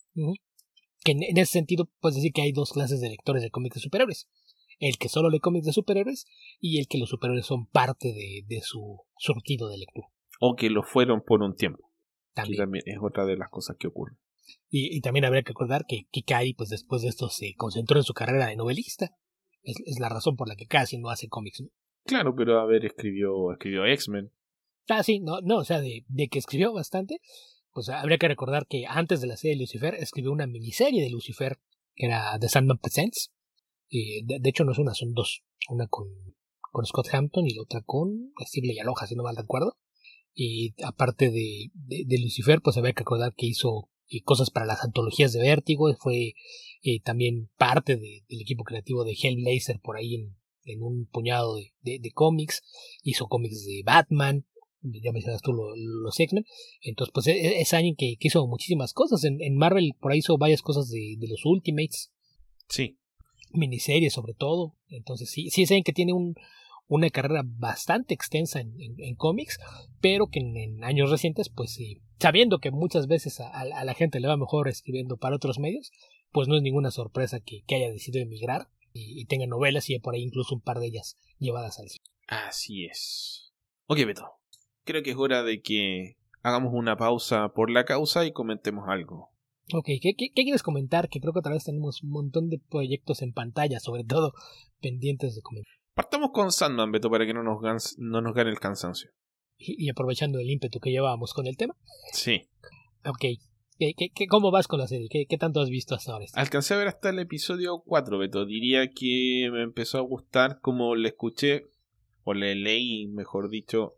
Speaker 2: Que en ese sentido puedes decir que hay dos clases de lectores de cómics de superhéroes: el que solo lee cómics de superhéroes y el que los superhéroes son parte de su surtido de lectura.
Speaker 1: O que lo fueron por un tiempo.
Speaker 2: También.
Speaker 1: Que también es otra de las cosas que ocurren.
Speaker 2: Y también habría que recordar que Kai, pues después de esto, se concentró en su carrera de novelista. Es la razón por la que casi no hace cómics, ¿no?
Speaker 1: Claro, pero a ver, escribió X-Men.
Speaker 2: Sí, no, o sea, de que escribió bastante, pues habría que recordar que antes de la serie de Lucifer escribió una miniserie de Lucifer que era The Sandman Presents. De hecho no es una, son dos. Una con Scott Hampton y la otra con Steve Aloha, si no mal recuerdo. Y aparte de Lucifer, pues habría que recordar que hizo cosas para las antologías de Vértigo. Fue también parte del equipo creativo de Hellblazer por ahí en un puñado de cómics. Hizo cómics de Batman, ya mencionas tú los X-Men. Entonces pues es alguien que hizo muchísimas cosas. En Marvel por ahí hizo varias cosas de los Ultimates.
Speaker 1: Sí.
Speaker 2: Miniseries sobre todo. Entonces sí es alguien que tiene una carrera bastante extensa en cómics, pero que en años recientes, pues sabiendo que muchas veces a la gente le va mejor escribiendo para otros medios, pues no es ninguna sorpresa que haya decidido emigrar y tenga novelas, y por ahí incluso un par de ellas llevadas al cine.
Speaker 1: Así es. Ok, Beto, creo que es hora de que hagamos una pausa por la causa y comentemos algo.
Speaker 2: Ok, ¿qué quieres comentar? Que creo que otra vez tenemos un montón de proyectos en pantalla, sobre todo pendientes de comentar.
Speaker 1: Partamos con Sandman, Beto, para que no nos gane el cansancio.
Speaker 2: Y aprovechando el ímpetu que llevábamos con el tema.
Speaker 1: Sí.
Speaker 2: Ok. ¿Cómo vas con la serie? ¿Qué tanto has visto hasta ahora?
Speaker 1: Alcancé a ver hasta el episodio 4, Beto. Diría que me empezó a gustar como le escuché, o le leí, mejor dicho.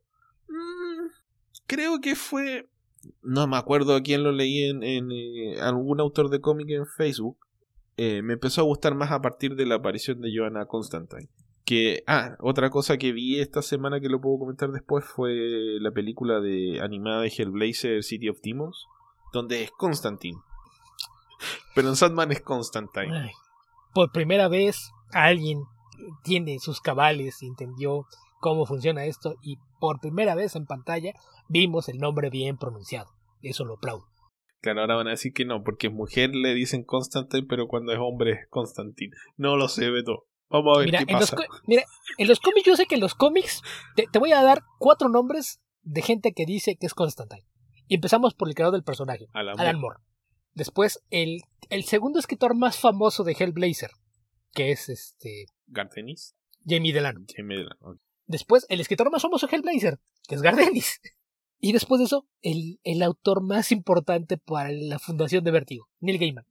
Speaker 1: Creo que fue... No me acuerdo a quién lo leí en algún autor de cómic en Facebook. Me empezó a gustar más a partir de la aparición de Joanna Constantine. Otra cosa que vi esta semana que lo puedo comentar después fue la película animada de Hellblazer, City of Demons, donde es Constantine. Pero en Sandman es Constantine.
Speaker 2: Ay, por primera vez alguien tiene sus cabales y entendió cómo funciona esto, y por primera vez en pantalla vimos el nombre bien pronunciado. Eso lo aplaudo.
Speaker 1: Claro, ahora van a decir que no, porque es mujer le dicen Constantine, pero cuando es hombre es Constantine. No lo sé, Beto. Vamos a ver qué pasa.
Speaker 2: En los cómics, yo sé que en los cómics te voy a dar 4 nombres de gente que dice que es Constantine. Y empezamos por el creador del personaje, Alan Moore. Después, el segundo escritor más famoso de Hellblazer, que es
Speaker 1: Garth Ennis.
Speaker 2: Jamie Delano.
Speaker 1: Okay.
Speaker 2: Después, el escritor más famoso de Hellblazer, que es Garth Ennis. Y después de eso, el autor más importante para la fundación de Vértigo, Neil Gaiman.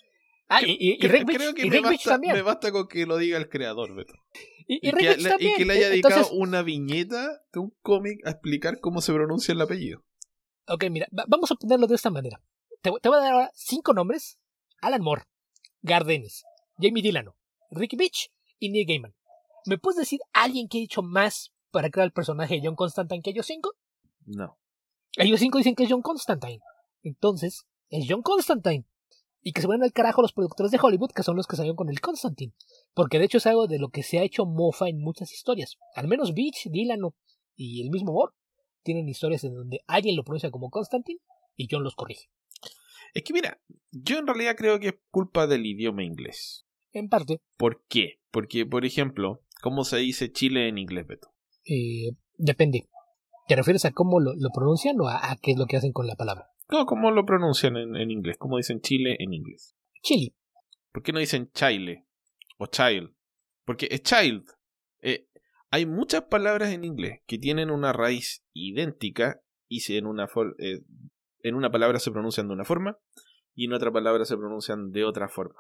Speaker 1: Rick Veitch también. Me basta con que lo diga el creador, Beto. Y que le haya dedicado una viñeta de un cómic a explicar cómo se pronuncia el apellido.
Speaker 2: Ok, mira, vamos a ponerlo de esta manera. Te voy a dar ahora 5 nombres: Alan Moore, Garth Ennis, Jamie Delano, Rick Veitch y Neil Gaiman. ¿Me puedes decir alguien que ha hecho más para crear el personaje de John Constantine que ellos 5?
Speaker 1: No.
Speaker 2: Ellos 5 dicen que es John Constantine. Entonces, es John Constantine. Y que se vayan al carajo los productores de Hollywood, que son los que salieron con el Constantine. Porque de hecho es algo de lo que se ha hecho mofa en muchas historias. Al menos Veitch, Delano y el mismo Moore tienen historias en donde alguien lo pronuncia como Constantine y John los corrige.
Speaker 1: Es que mira, yo en realidad creo que es culpa del idioma inglés.
Speaker 2: En parte.
Speaker 1: ¿Por qué? Porque, por ejemplo, ¿cómo se dice Chile en inglés, Beto?
Speaker 2: Depende. ¿Te refieres a cómo lo pronuncian o a qué es lo que hacen con la palabra?
Speaker 1: No, ¿cómo lo pronuncian en inglés? ¿Cómo dicen Chile en inglés?
Speaker 2: Chile.
Speaker 1: ¿Por qué no dicen Chile o child? Porque es child. Hay muchas palabras en inglés que tienen una raíz idéntica y en una palabra se pronuncian de una forma y en otra palabra se pronuncian de otra forma.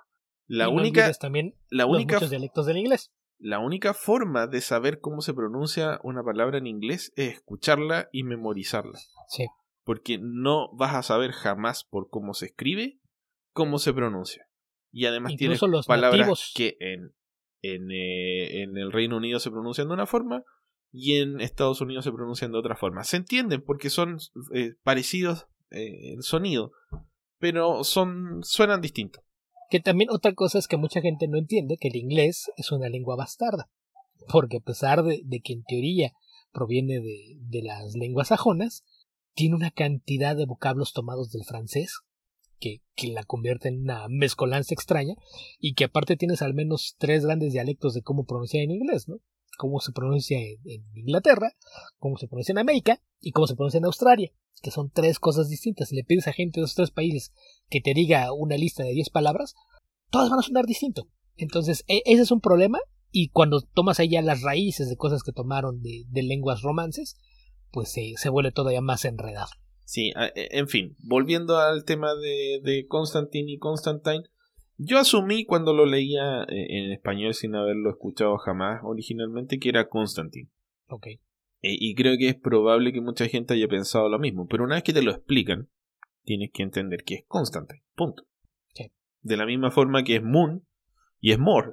Speaker 1: La
Speaker 2: y
Speaker 1: única,
Speaker 2: no olvides también
Speaker 1: la
Speaker 2: los
Speaker 1: única,
Speaker 2: muchos dialectos del inglés.
Speaker 1: la única forma de saber cómo se pronuncia una palabra en inglés es escucharla y memorizarla.
Speaker 2: Sí.
Speaker 1: Porque no vas a saber jamás por cómo se escribe, cómo se pronuncia. Y además
Speaker 2: Incluso
Speaker 1: tienes
Speaker 2: los
Speaker 1: palabras
Speaker 2: nativos
Speaker 1: que en el Reino Unido se pronuncian de una forma y en Estados Unidos se pronuncian de otra forma. Se entienden porque son parecidos en sonido, pero suenan distintos.
Speaker 2: Que también otra cosa es que mucha gente no entiende que el inglés es una lengua bastarda, porque a pesar de que en teoría proviene de las lenguas sajonas, tiene una cantidad de vocablos tomados del francés que la convierte en una mezcolanza extraña, y que aparte tienes al menos 3 grandes dialectos de cómo pronunciar en inglés, ¿no? Cómo se pronuncia en Inglaterra, cómo se pronuncia en América y cómo se pronuncia en Australia, que son 3 cosas distintas. Si le pides a gente de esos 3 países que te diga una lista de 10 palabras, todas van a sonar distinto. Entonces, ese es un problema, y cuando tomas ahí ya las raíces de cosas que tomaron de lenguas romances, pues se vuelve todavía más enredado.
Speaker 1: Sí, en fin, volviendo al tema de Constantine y Constantine, yo asumí cuando lo leía en español sin haberlo escuchado jamás originalmente que era Constantine.
Speaker 2: Ok.
Speaker 1: Y creo que es probable que mucha gente haya pensado lo mismo, pero una vez que te lo explican, tienes que entender que es Constantine, punto.
Speaker 2: Sí.
Speaker 1: De la misma forma que es Moon y es More.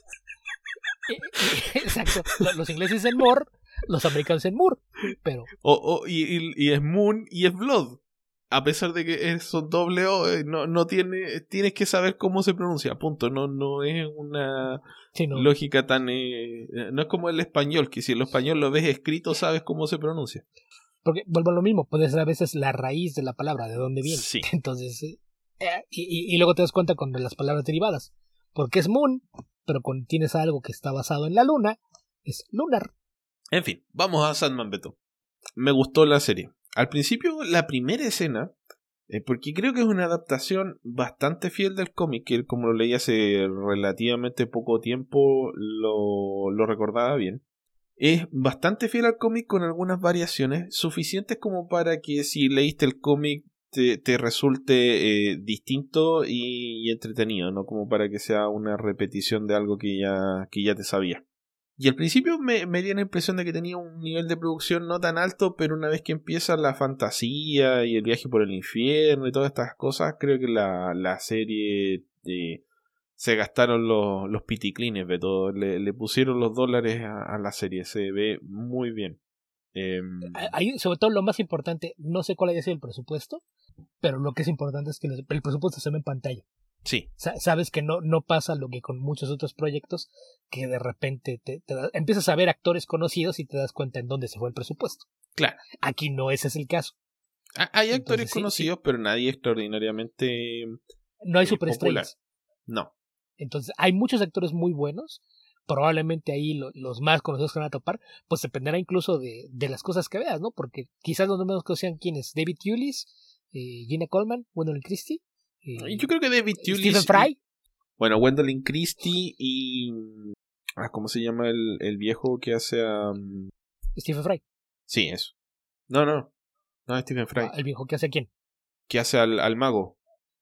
Speaker 2: Exacto, los ingleses dicen more, los americanos dicen Moore, pero...
Speaker 1: Y es Moon y es Blood. A pesar de que son doble O, no tienes que saber cómo se pronuncia, punto. No es una lógica tan... no es como el español, que si el español lo ves escrito sabes cómo se pronuncia.
Speaker 2: Porque vuelvo a lo mismo, puede ser a veces la raíz de la palabra, de dónde viene.
Speaker 1: Sí.
Speaker 2: Entonces, y luego te das cuenta con las palabras derivadas. Porque es moon, pero cuando tienes algo que está basado en la luna, es lunar.
Speaker 1: En fin, vamos a Sandman, Beto. Me gustó la serie. Al principio, la primera escena, porque creo que es una adaptación bastante fiel del cómic, que como lo leí hace relativamente poco tiempo, lo recordaba bien. Es bastante fiel al cómic con algunas variaciones, suficientes como para que si leíste el cómic te resulte distinto y entretenido, no como para que sea una repetición de algo que ya te sabía. Y al principio me dio la impresión de que tenía un nivel de producción no tan alto, pero una vez que empieza la fantasía y el viaje por el infierno y todas estas cosas, creo que la serie se gastaron los piticlines de todo. Le pusieron los dólares a la serie, se ve muy bien.
Speaker 2: Ahí, sobre todo lo más importante, no sé cuál haya sido el presupuesto, pero lo que es importante es que el presupuesto se ve en pantalla.
Speaker 1: Sí.
Speaker 2: Sabes que no pasa lo que con muchos otros proyectos, que de repente empiezas a ver actores conocidos y te das cuenta en dónde se fue el presupuesto.
Speaker 1: Claro.
Speaker 2: Aquí no ese es el caso.
Speaker 1: Hay actores conocidos, sí. Pero nadie extraordinariamente
Speaker 2: no hay superestrellas.
Speaker 1: No.
Speaker 2: Entonces hay muchos actores muy buenos. Probablemente ahí los más conocidos que van a topar, pues dependerá incluso de las cosas que veas, ¿no? Porque quizás los menos conocidos sean quienes: David Thewlis, Gina Coleman, Gwendolyn Christie.
Speaker 1: Yo creo que David Thewlis.
Speaker 2: Stephen Fry.
Speaker 1: Bueno, Gwendolyn Christie y. ¿Cómo se llama el viejo que hace a.
Speaker 2: Stephen Fry.
Speaker 1: Sí, eso. No, Stephen Fry.
Speaker 2: ¿El viejo que hace a quién?
Speaker 1: Que hace al mago.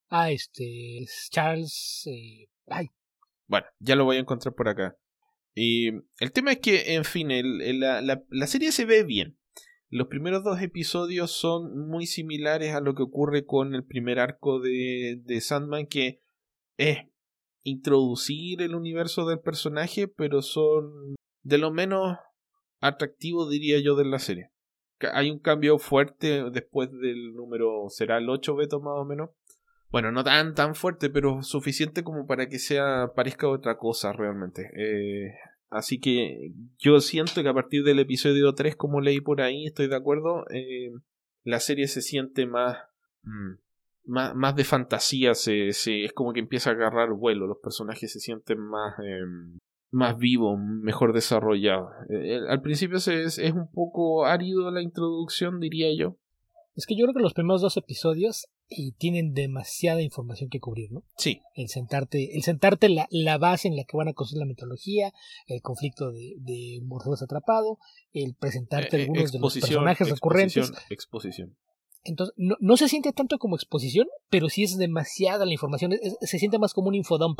Speaker 2: Charles.
Speaker 1: Bueno, ya lo voy a encontrar por acá. Y el tema es que, en fin, la serie se ve bien. Los primeros 2 episodios son muy similares a lo que ocurre con el primer arco de Sandman, que es introducir el universo del personaje, pero son de lo menos atractivos, diría yo, de la serie. Hay un cambio fuerte después del número, será el 8, Beto, más o menos. Bueno, no tan fuerte, pero suficiente como para que parezca otra cosa realmente. Así que yo siento que a partir del episodio 3, como leí por ahí, estoy de acuerdo, la serie se siente más de fantasía, es como que empieza a agarrar vuelo, los personajes se sienten más vivos, mejor desarrollados. Al principio es un poco árido la introducción, diría yo.
Speaker 2: Es que yo creo que los primeros 2 episodios tienen demasiada información que cubrir, ¿no?
Speaker 1: Sí.
Speaker 2: El sentarte la base en la que van a construir la mitología, el conflicto de Morpheus atrapado, el presentarte algunos de los personajes recurrentes.
Speaker 1: Exposición.
Speaker 2: Entonces, no se siente tanto como exposición, pero sí es demasiada la información. Se siente más como un infodump.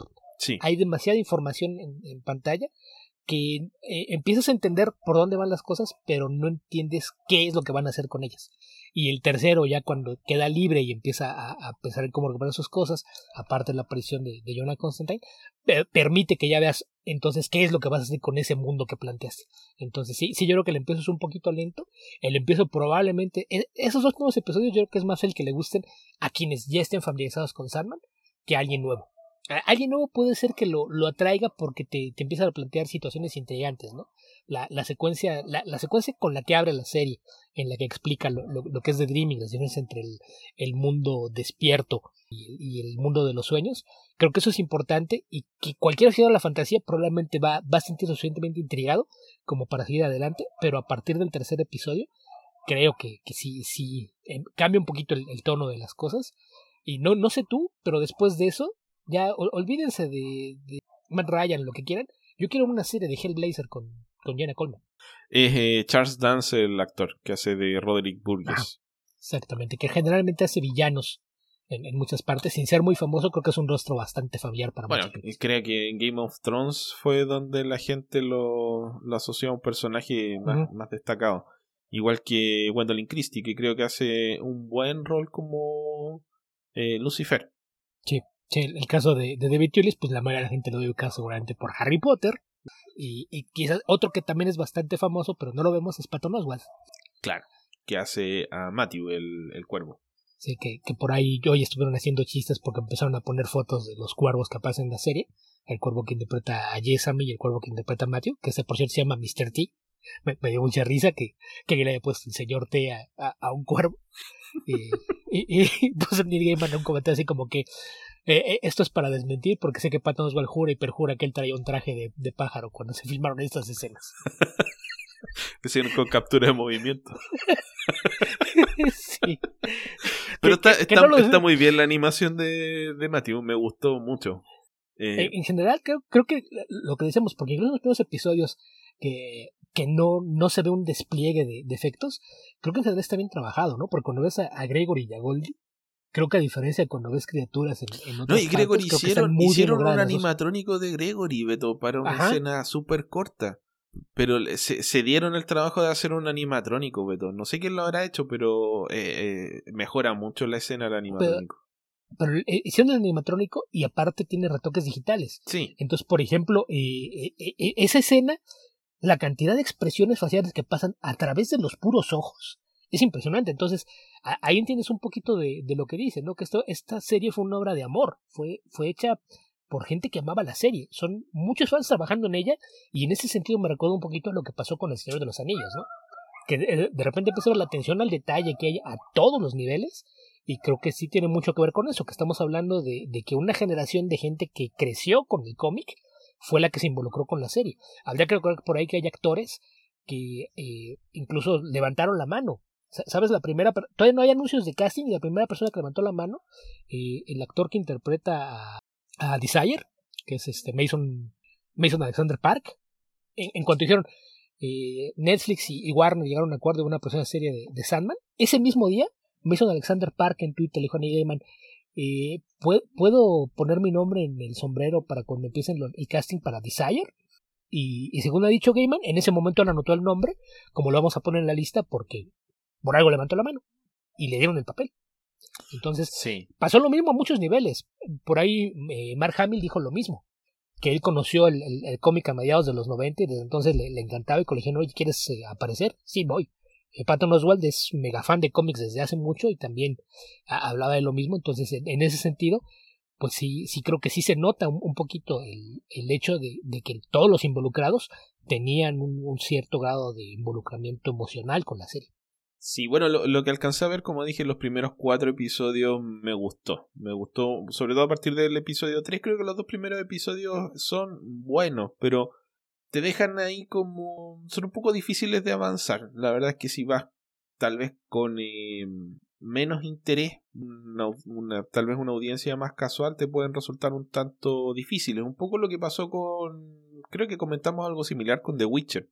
Speaker 1: Sí.
Speaker 2: Hay demasiada información en pantalla que empiezas a entender por dónde van las cosas, pero no entiendes qué es lo que van a hacer con ellas. Y el tercero, ya cuando queda libre y empieza a pensar en cómo recuperar sus cosas, aparte de la aparición de Jonah Constantine, permite que ya veas entonces qué es lo que vas a hacer con ese mundo que planteaste. Entonces sí, yo creo que el empiezo es un poquito lento. El empiezo probablemente, esos dos nuevos episodios yo creo que es más el que le gusten a quienes ya estén familiarizados con Sandman que a alguien nuevo. Alguien nuevo puede ser que lo atraiga porque te empieza a plantear situaciones intrigantes, ¿no? La secuencia con la que abre la serie, en la que explica lo que es The Dreaming, las diferencias entre el mundo despierto y el mundo de los sueños. Creo que eso es importante y que cualquier aficionado a la fantasía probablemente va a sentirse suficientemente intrigado como para seguir adelante, pero a partir del tercer episodio creo que sí cambia un poquito el tono de las cosas. Y no sé tú, pero después de eso ya olvídense de Matt Ryan, lo que quieran. Yo quiero una serie de Hellblazer con Jenna Coleman.
Speaker 1: Es Charles Dance el actor que hace de Roderick Burgess.
Speaker 2: Ajá, exactamente, que generalmente hace villanos en muchas partes. Sin ser muy famoso, creo que es un rostro bastante familiar para mucha gente.
Speaker 1: Creo que en Game of Thrones fue donde la gente lo asoció a un personaje más destacado. Igual que Gwendolyn Christie, que creo que hace un buen rol como Lucifer.
Speaker 2: Sí, el caso de David Thewlis, pues la mayoría de la gente lo ubica seguramente por Harry Potter. Y quizás otro que también es bastante famoso, pero no lo vemos, es Patton Oswalt.
Speaker 1: Claro, que hace a Matthew, el cuervo.
Speaker 2: Sí, que por ahí hoy estuvieron haciendo chistes porque empezaron a poner fotos de los cuervos que aparecen en la serie. El cuervo que interpreta a Jessamy y el cuervo que interpreta a Matthew, que ese por cierto se llama Mr. T. Me dio mucha risa que le haya puesto el señor T a un cuervo. Y puso Neil Gaiman un comentario así como que esto es para desmentir porque sé que Patton Oswalt jura y perjura que él traía un traje de pájaro cuando se filmaron estas escenas.
Speaker 1: Hicieron con captura de movimiento.
Speaker 2: Sí.
Speaker 1: Pero está muy bien la animación de Matthew, me gustó mucho.
Speaker 2: En general creo que lo que decimos, porque incluso en los primeros episodios que no se ve un despliegue de efectos, creo que en general está bien trabajado, ¿no? Porque cuando ves a Gregory y a Goldie, creo que a diferencia de cuando ves criaturas en otras
Speaker 1: y Gregory
Speaker 2: partes,
Speaker 1: hicieron un animatrónico de Gregory, Beto, para una
Speaker 2: Ajá.
Speaker 1: escena súper corta. Pero se dieron el trabajo de hacer un animatrónico, Beto. No sé quién lo habrá hecho, pero mejora mucho la escena del animatrónico.
Speaker 2: Pero hicieron el animatrónico y aparte tiene retoques digitales.
Speaker 1: Sí.
Speaker 2: Entonces, por ejemplo, esa escena, la cantidad de expresiones faciales que pasan a través de los puros ojos es impresionante. Entonces, ahí entiendes un poquito de lo que dice, ¿no? Que esta serie fue una obra de amor. Fue hecha por gente que amaba la serie. Son muchos fans trabajando en ella y en ese sentido me recuerda un poquito a lo que pasó con El Señor de los Anillos, ¿no? Que de repente empezó la atención al detalle que hay a todos los niveles. Y creo que sí tiene mucho que ver con eso, que estamos hablando de que una generación de gente que creció con el cómic fue la que se involucró con la serie. Habría que recordar por ahí que hay actores que incluso levantaron la mano. ¿Sabes? Todavía no hay anuncios de casting y la primera persona que levantó la mano, el actor que interpreta a Desire, que es Mason Alexander Park. En cuanto dijeron Netflix y Warner llegaron a un acuerdo de una próxima serie de Sandman, ese mismo día Mason Alexander Park en Twitter le dijo a Neil Gaiman, ¿puedo poner mi nombre en el sombrero para cuando empiecen el casting para Desire? Y según ha dicho Gaiman, en ese momento le anotó el nombre, como lo vamos a poner en la lista porque por algo levantó la mano y le dieron el papel. Entonces,
Speaker 1: sí,
Speaker 2: pasó lo mismo a muchos niveles. Por ahí Mark Hamill dijo lo mismo, que él conoció el cómic a mediados de los 90 y desde entonces le encantaba y le dijeron, oye, ¿quieres aparecer? Sí, voy. Patton Oswalt es mega fan de cómics desde hace mucho y también hablaba de lo mismo. Entonces, en ese sentido, pues sí creo que sí se nota un poquito el hecho de que todos los involucrados tenían un cierto grado de involucramiento emocional con la serie.
Speaker 1: Sí, bueno, lo que alcancé a ver, como dije, en los primeros 4 episodios me gustó, sobre todo a partir del episodio 3, creo que los 2 primeros episodios son buenos, pero te dejan ahí como... son un poco difíciles de avanzar. La verdad es que si vas tal vez con menos interés, tal vez una audiencia más casual, te pueden resultar un tanto difíciles. Un poco lo que pasó creo que comentamos algo similar con The Witcher.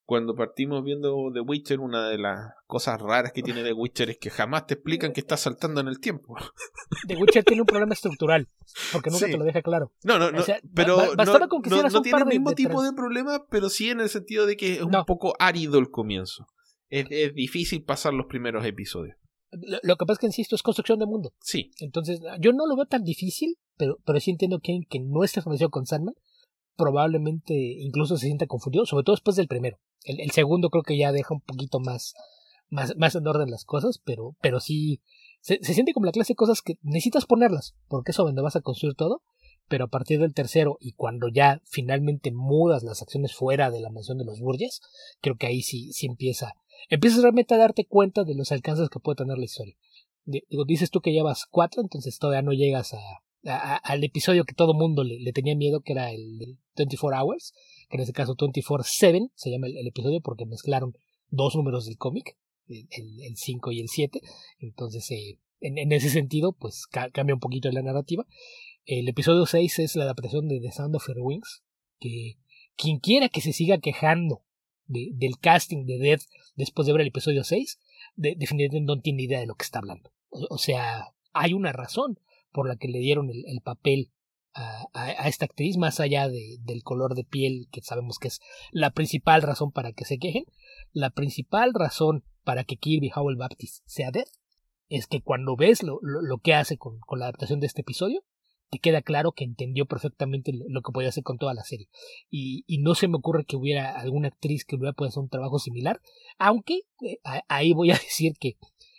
Speaker 1: cuando partimos viendo The Witcher, una de las cosas raras que tiene The Witcher es que jamás te explican que está saltando en el tiempo.
Speaker 2: The Witcher tiene un problema estructural, porque nunca te lo deja claro.
Speaker 1: No,
Speaker 2: O sea,
Speaker 1: pero
Speaker 2: bastaba con que hicieras
Speaker 1: no
Speaker 2: un
Speaker 1: tiene
Speaker 2: par
Speaker 1: el mismo
Speaker 2: de
Speaker 1: tipo de problema, pero sí en el sentido de que es un poco árido el comienzo. Es difícil pasar los primeros episodios.
Speaker 2: Lo que pasa es que, insisto, es construcción de mundo.
Speaker 1: Sí.
Speaker 2: Entonces, yo no lo veo tan difícil, pero sí entiendo que no esté familiarizado con Sandman probablemente incluso se sienta confundido, sobre todo después del primero. El segundo creo que ya deja un poquito más en orden las cosas, pero sí se siente como la clase de cosas que necesitas ponerlas, porque eso es donde vas a construir todo, pero a partir del tercero y cuando ya finalmente mudas las acciones fuera de la mansión de los Burgess, creo que ahí sí empiezas realmente a darte cuenta de los alcances que puede tener la historia. Digo, dices tú que llevas 4, entonces todavía no llegas al episodio que todo mundo le tenía miedo, que era el de 24 Hours, que en este caso 24/7 se llama el episodio porque mezclaron 2 números del cómic, el 5 y el 7, entonces en ese sentido pues cambia un poquito la narrativa. El episodio 6 es la adaptación de The Sound of Her Wings, que quien quiera que se siga quejando del casting de Death después de ver el episodio 6, definitivamente no tiene idea de lo que está hablando. O sea, hay una razón por la que le dieron el papel a esta actriz, más allá del color de piel, que sabemos que es la principal razón para que se quejen. La principal razón para que Kirby Howell Baptist sea Death es que cuando ves lo que hace con la adaptación de este episodio, te queda claro que entendió perfectamente lo que podía hacer con toda la serie. Y no se me ocurre que hubiera alguna actriz que hubiera podido hacer un trabajo similar, aunque ahí voy a decir que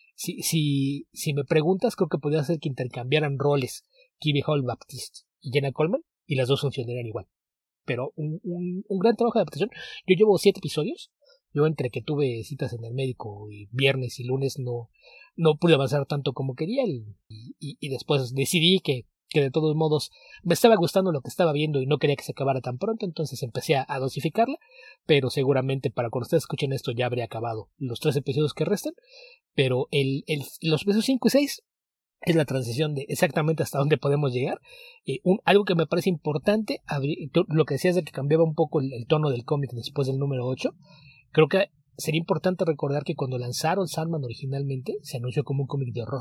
Speaker 2: si me preguntas, creo que podría ser que intercambiaran roles Kirby Howell Baptist y Jenna Coleman, y las dos funcionarían igual. Pero un gran trabajo de adaptación. Yo llevo 7 episodios. Yo entre que tuve citas en el médico y viernes y lunes no pude avanzar tanto como quería y después decidí que de todos modos me estaba gustando lo que estaba viendo y no quería que se acabara tan pronto, entonces empecé a dosificarla, pero seguramente para cuando ustedes escuchen esto ya habré acabado los 3 episodios que restan, pero los episodios 5 y 6 es la transición de exactamente hasta dónde podemos llegar. Algo que me parece importante, lo que decías de que cambiaba un poco el tono del cómic después del número 8, creo que sería importante recordar que cuando lanzaron Sandman originalmente se anunció como un cómic de horror.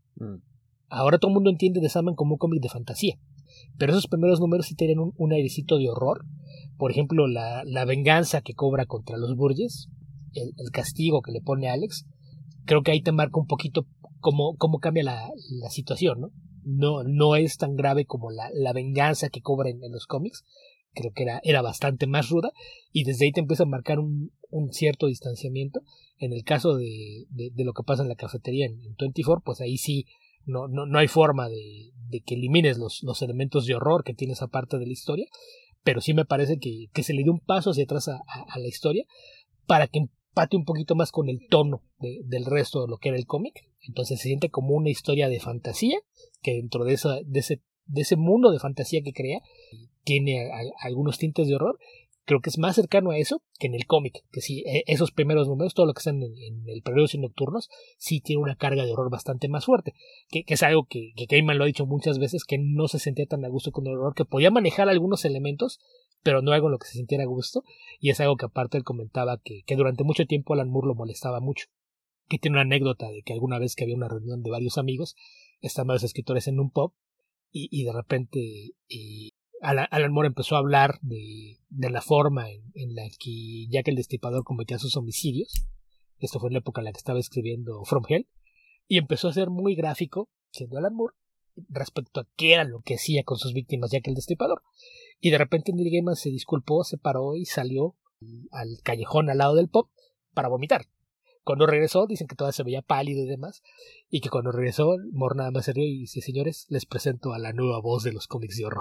Speaker 2: Ahora todo el mundo entiende de Sandman como un cómic de fantasía, pero esos primeros números sí tienen un airecito de horror. Por ejemplo, la venganza que cobra contra los Burgess, el castigo que le pone a Alex, creo que ahí te marca un poquito cómo cambia la situación, ¿no? No es tan grave como la venganza que cobra en los cómics. Creo que era bastante más ruda, y desde ahí te empieza a marcar un cierto distanciamiento. En el caso de lo que pasa en la cafetería en 24, pues ahí sí no hay forma de que elimines los elementos de horror que tiene esa parte de la historia, pero sí me parece que se le dio un paso hacia atrás a la historia para que empate un poquito más con el tono del resto de lo que era el cómic. Entonces se siente como una historia de fantasía que dentro de ese mundo de fantasía que crea tiene algunos tintes de horror. Creo que es más cercano a eso que en el cómic, que sí, esos primeros números, todo lo que están en el Periodos y Nocturnos, sí tiene una carga de horror bastante más fuerte, que es algo que Gaiman lo ha dicho muchas veces, que no se sentía tan a gusto con el horror, que podía manejar algunos elementos, pero no algo en lo que se sintiera a gusto, y es algo que aparte él comentaba que durante mucho tiempo Alan Moore lo molestaba mucho, que tiene una anécdota de que alguna vez que había una reunión de varios amigos, estaban varios escritores en un pub, y de repente Alan Moore empezó a hablar de la forma en la que Jack el Destripador cometía sus homicidios. Esto fue en la época en la que estaba escribiendo From Hell, y empezó a ser muy gráfico, siendo Alan Moore, respecto a qué era lo que hacía con sus víctimas Jack el Destripador. Y de repente Neil Gaiman se disculpó, se paró y salió al callejón al lado del pub para vomitar. Cuando regresó, dicen que todavía se veía pálido y demás, y que cuando regresó, Moore nada más se rió y dice: señores, les presento a la nueva voz de los cómics de horror.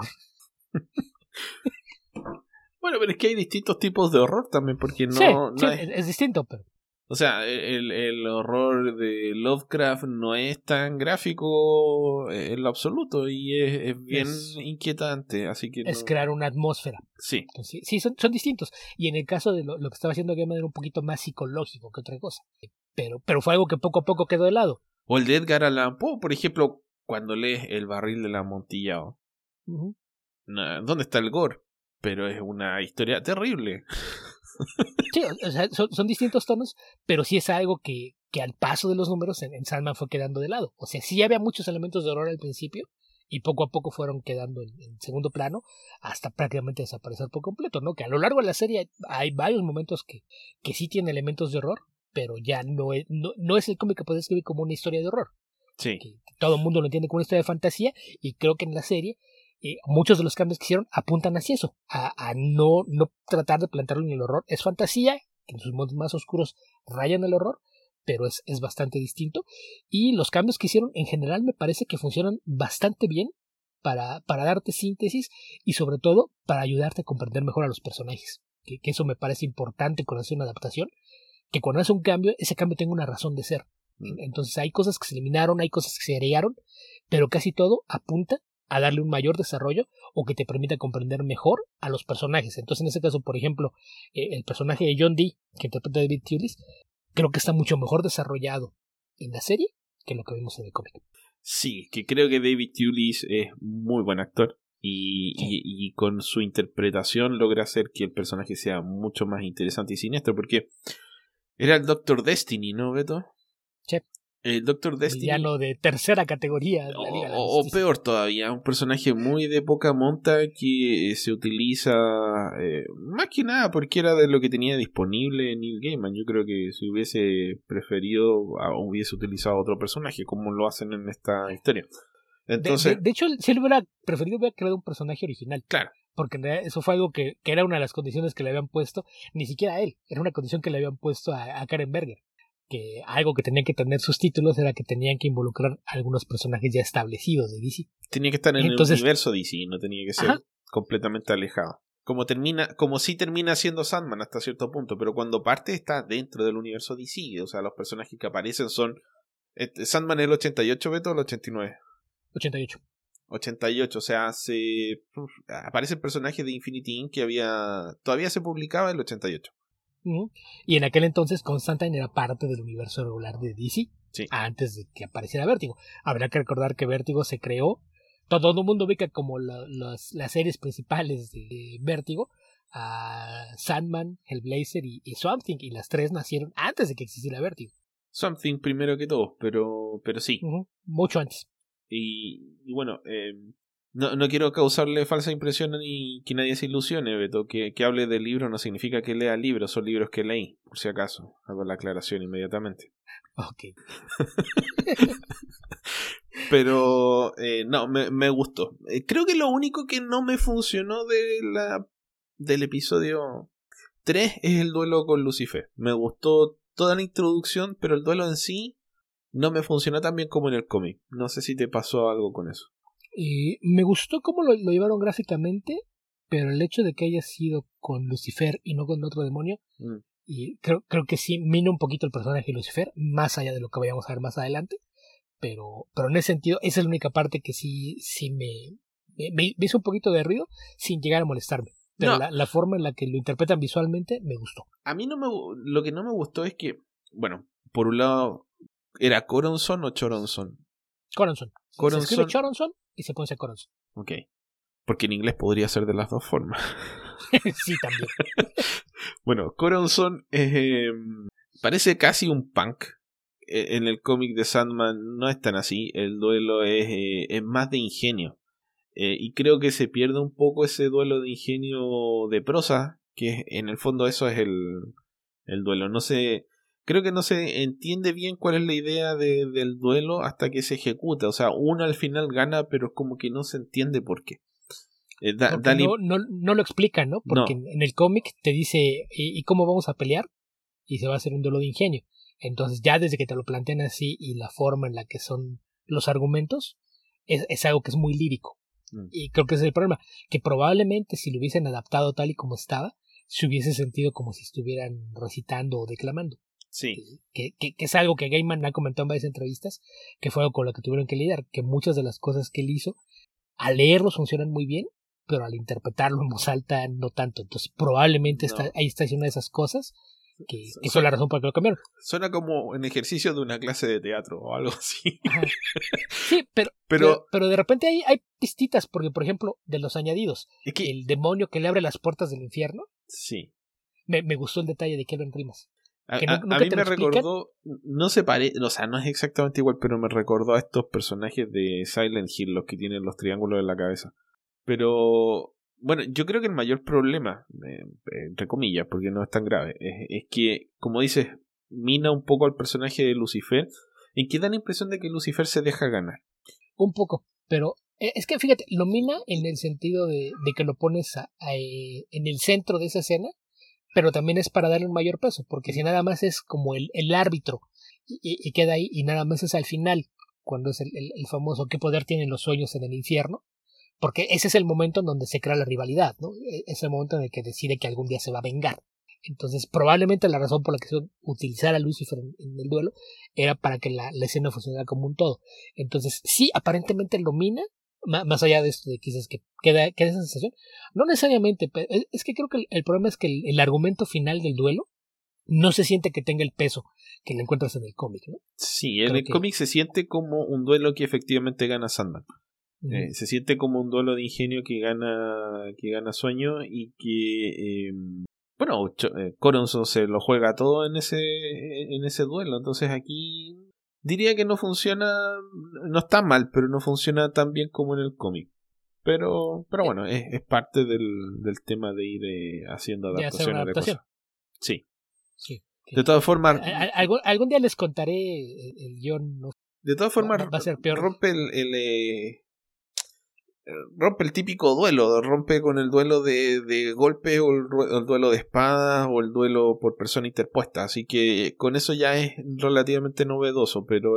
Speaker 1: Bueno, pero es que hay distintos tipos de horror también, porque
Speaker 2: es distinto, pero...
Speaker 1: O sea, el horror de Lovecraft no es tan gráfico en lo absoluto, y es bien inquietante, así que...
Speaker 2: Es crear una atmósfera.
Speaker 1: Sí.
Speaker 2: Entonces, sí, son distintos. Y en el caso de lo que estaba haciendo Gaiman era un poquito más psicológico que otra cosa. Pero fue algo que poco a poco quedó de lado.
Speaker 1: O el de Edgar Allan Poe, por ejemplo, cuando lees El barril del amontillado. ¿Dónde está el gore? Pero es una historia terrible.
Speaker 2: Sí, o sea, son distintos tonos, pero sí es algo que al paso de los números en Sandman fue quedando de lado. O sea, sí había muchos elementos de horror al principio y poco a poco fueron quedando en segundo plano hasta prácticamente desaparecer por completo, ¿no? Que a lo largo de la serie hay varios momentos que sí tienen elementos de horror, pero ya no es el cómic que puedes escribir como una historia de horror.
Speaker 1: Sí.
Speaker 2: Que todo el mundo lo entiende como una historia de fantasía y creo que en la serie muchos de los cambios que hicieron apuntan hacia eso, a no tratar de plantarlo en el horror. Es fantasía, que en sus modos más oscuros rayan el horror, pero es bastante distinto. Y los cambios que hicieron en general me parece que funcionan bastante bien para darte síntesis y sobre todo para ayudarte a comprender mejor a los personajes. Que eso me parece importante cuando hace una adaptación, que cuando hace un cambio, ese cambio tenga una razón de ser. Entonces hay cosas que se eliminaron, hay cosas que se agregaron, pero casi todo apunta a darle un mayor desarrollo o que te permita comprender mejor a los personajes. Entonces, en este caso, por ejemplo, el personaje de John Dee, que interpreta a David Thewlis, creo que está mucho mejor desarrollado en la serie que lo que vimos en el cómic.
Speaker 1: Sí, que creo que David Thewlis es muy buen actor y con su interpretación logra hacer que el personaje sea mucho más interesante y siniestro, porque era el Doctor Destiny, ¿no, Beto?
Speaker 2: Sí.
Speaker 1: El Doctor Destiny.
Speaker 2: Villano de tercera categoría de la Liga de la
Speaker 1: O peor todavía, un personaje muy de poca monta que se utiliza más que nada porque era de lo que tenía disponible Neil Gaiman. Yo creo que si hubiese preferido, hubiese utilizado otro personaje, como lo hacen en esta historia. Entonces,
Speaker 2: de hecho, si él hubiera preferido, hubiera creado un personaje original.
Speaker 1: Claro.
Speaker 2: Porque en realidad eso fue algo que era una de las condiciones que le habían puesto, ni siquiera a él, era una condición que le habían puesto a Karen Berger. Que algo que tenían que tener sus títulos era que tenían que involucrar a algunos personajes ya establecidos de DC.
Speaker 1: Tenía que estar en el universo DC, no tenía que ser completamente alejado. Como sí termina siendo Sandman hasta cierto punto, pero cuando parte está dentro del universo DC. O sea, los personajes que aparecen son... ¿Sandman es el 88, Beto, o el 89?
Speaker 2: 88.
Speaker 1: 88, o sea, aparece el personaje de Infinity Inc. que todavía se publicaba en el 88.
Speaker 2: Y en aquel entonces Constantine era parte del universo regular de DC, antes de que apareciera Vértigo. Habrá que recordar que Vértigo se creó, todo el mundo ubica como las series principales de Vértigo, a Sandman, Hellblazer y Swamp Thing, y las tres nacieron antes de que existiera Vértigo.
Speaker 1: Swamp Thing primero que todo, pero sí.
Speaker 2: Mucho antes.
Speaker 1: Y bueno, no quiero causarle falsa impresión ni que nadie se ilusione, Beto. Que hable del libro no significa que lea libros, son libros que leí, por si acaso. Hago la aclaración inmediatamente.
Speaker 2: Ok.
Speaker 1: Pero no, me gustó. Creo que lo único que no me funcionó del episodio 3 es el duelo con Lucifer. Me gustó toda la introducción, pero el duelo en sí no me funcionó tan bien como en el cómic. No sé si te pasó algo con eso.
Speaker 2: Me gustó cómo lo llevaron gráficamente, pero el hecho de que haya sido con Lucifer y no con otro demonio, y creo que sí mina un poquito el personaje de Lucifer, más allá de lo que vayamos a ver más adelante, pero en ese sentido, esa es la única parte que sí me hizo un poquito de ruido sin llegar a molestarme. Pero la forma en la que lo interpretan visualmente me gustó.
Speaker 1: A mí lo que no me gustó es que, bueno, por un lado, ¿era Coronson o Choronson?
Speaker 2: Coronson. Se escribe Choronson y se pronuncia Coronson.
Speaker 1: Ok. Porque en inglés podría ser de las dos formas.
Speaker 2: Sí, también.
Speaker 1: Bueno, Coronson parece casi un punk. En el cómic de Sandman no es tan así. El duelo es más de ingenio. Y creo que se pierde un poco ese duelo de ingenio de prosa, que en el fondo eso es el duelo. Creo que no se entiende bien cuál es la idea del duelo hasta que se ejecuta. O sea, uno al final gana, pero es como que no se entiende por qué.
Speaker 2: No lo explica, ¿no? Porque en el cómic te dice ¿y cómo vamos a pelear? Y se va a hacer un duelo de ingenio. Entonces ya desde que te lo plantean así y la forma en la que son los argumentos, es algo que es muy lírico. Y creo que ese es el problema, que probablemente si lo hubiesen adaptado tal y como estaba, se hubiese sentido como si estuvieran recitando o declamando.
Speaker 1: Sí.
Speaker 2: Que es algo que Gaiman ha comentado en varias entrevistas, que fue algo con lo que tuvieron que lidiar, que muchas de las cosas que él hizo, al leerlos funcionan muy bien, pero al interpretarlo en voz alta no tanto. Entonces probablemente ahí está haciendo una de esas cosas que fue la razón por la que lo cambiaron.
Speaker 1: Suena como un ejercicio de una clase de teatro o algo así.
Speaker 2: Ajá. Sí, pero de repente hay pistitas, porque por ejemplo, de los añadidos, el demonio que le abre las puertas del infierno.
Speaker 1: Sí.
Speaker 2: me gustó el detalle de Kelvin Rimas.
Speaker 1: A mí me recordó, no se parece, o sea, no es exactamente igual, pero me recordó a estos personajes de Silent Hill, los que tienen los triángulos en la cabeza. Pero, bueno, yo creo que el mayor problema, entre comillas, porque no es tan grave, es que, como dices, mina un poco al personaje de Lucifer, y que da la impresión de que Lucifer se deja ganar.
Speaker 2: Un poco, pero es que fíjate, lo mina en el sentido de que lo pones en el centro de esa escena, pero también es para darle un mayor peso, porque si nada más es como el árbitro y queda ahí, y nada más es al final, cuando es el famoso ¿qué poder tienen los sueños en el infierno? Porque ese es el momento en donde se crea la rivalidad, ¿no? Es el momento en el que decide que algún día se va a vengar. Entonces, probablemente la razón por la que se utilizara a Lucifer en el duelo era para que la escena funcionara como un todo. Entonces, sí, aparentemente lo mina, más allá de esto de que dices que queda esa sensación. No necesariamente, pero es que creo que el problema es que el argumento final del duelo no se siente que tenga el peso que le encuentras en el cómic, ¿no?
Speaker 1: Sí, en el cómic se siente como un duelo que efectivamente gana Sandman. Se siente como un duelo de ingenio que gana Sueño y que bueno, Coronson se lo juega todo en ese duelo. Entonces aquí diría que no funciona, no está mal, pero no funciona tan bien como en el cómic. Pero bueno, es parte del tema de ir haciendo adaptaciones de cosas. Sí. De todas formas,
Speaker 2: algún día les contaré el guión. ¿No?
Speaker 1: De todas formas,
Speaker 2: va a ser peor.
Speaker 1: Rompe el típico duelo, rompe con el duelo de golpe o el duelo de espada o el duelo por persona interpuesta, así que con eso ya es relativamente novedoso, pero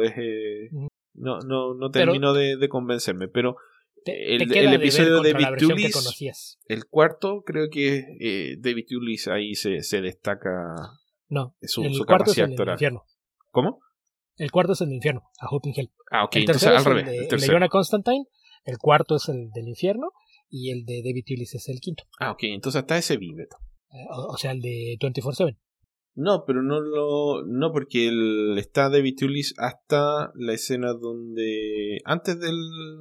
Speaker 1: no terminó de convencerme, pero el episodio de David Tulis, el cuarto, creo que David Tulis ahí se destaca.
Speaker 2: No,
Speaker 1: su capacidad actoral. ¿Cómo?
Speaker 2: El cuarto es el infierno, A Hope in Hell.
Speaker 1: Ok, entonces al revés.
Speaker 2: El de Jonah Constantine. El cuarto es el del infierno y el de David Tulis es el quinto.
Speaker 1: Ok, entonces hasta ese viveto.
Speaker 2: O sea, el de 24/7.
Speaker 1: No, pero no porque está David Tulis hasta la escena donde antes de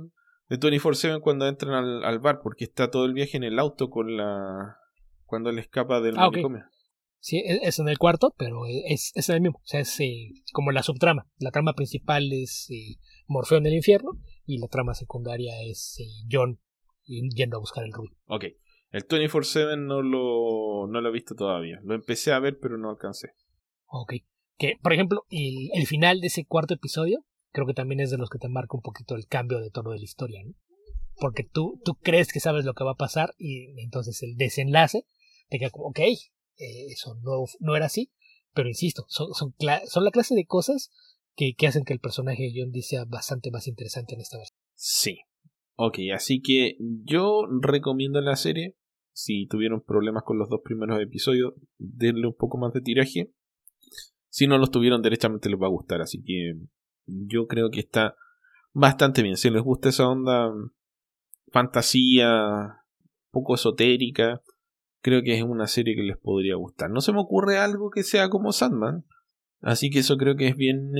Speaker 1: 24/7 cuando entran al bar, porque está todo el viaje en el auto cuando él escapa del manicomio.
Speaker 2: Okay. Sí, es en el cuarto, pero es en el mismo. O sea, es como la subtrama. La trama principal es Morfeo en el infierno y la trama secundaria es John yendo a buscar el rubí.
Speaker 1: Ok. El 24/7 no lo he visto todavía. Lo empecé a ver, pero no alcancé.
Speaker 2: Ok. Que, por ejemplo, el final de ese cuarto episodio creo que también es de los que te marca un poquito el cambio de tono de la historia, ¿no? Porque tú crees que sabes lo que va a pasar y entonces el desenlace te queda como, ok, eso no era así, pero insisto, son la clase de cosas que hacen que el personaje de John Dee sea bastante más interesante en esta versión.
Speaker 1: Sí. Ok, así que yo recomiendo la serie. Si tuvieron problemas con los 2 primeros episodios, denle un poco más de tiraje. Si no los tuvieron, derechamente les va a gustar. Así que yo creo que está bastante bien. Si les gusta esa onda fantasía, poco esotérica, creo que es una serie que les podría gustar. No se me ocurre algo que sea como Sandman, así que eso creo que es bien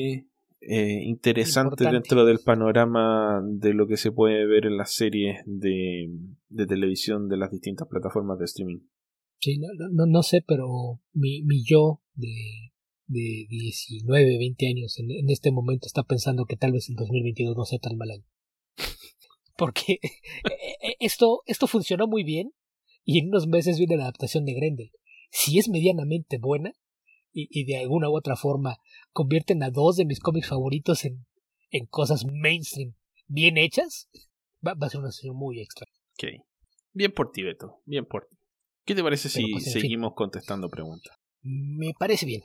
Speaker 1: interesante dentro del panorama de lo que se puede ver en las series de televisión de las distintas plataformas de streaming.
Speaker 2: Sí, no sé, pero mi yo de 19, 20 años en este momento está pensando que tal vez el 2022 no sea tan mal año. Porque esto funcionó muy bien y en unos meses viene la adaptación de Grendel. Si es medianamente buena y de alguna u otra forma convierten a 2 de mis cómics favoritos en cosas mainstream bien hechas, va a ser una situación muy extra.
Speaker 1: Ok. Bien por ti, Beto. Bien por ti. ¿Qué te parece si seguimos contestando preguntas?
Speaker 2: Me parece bien.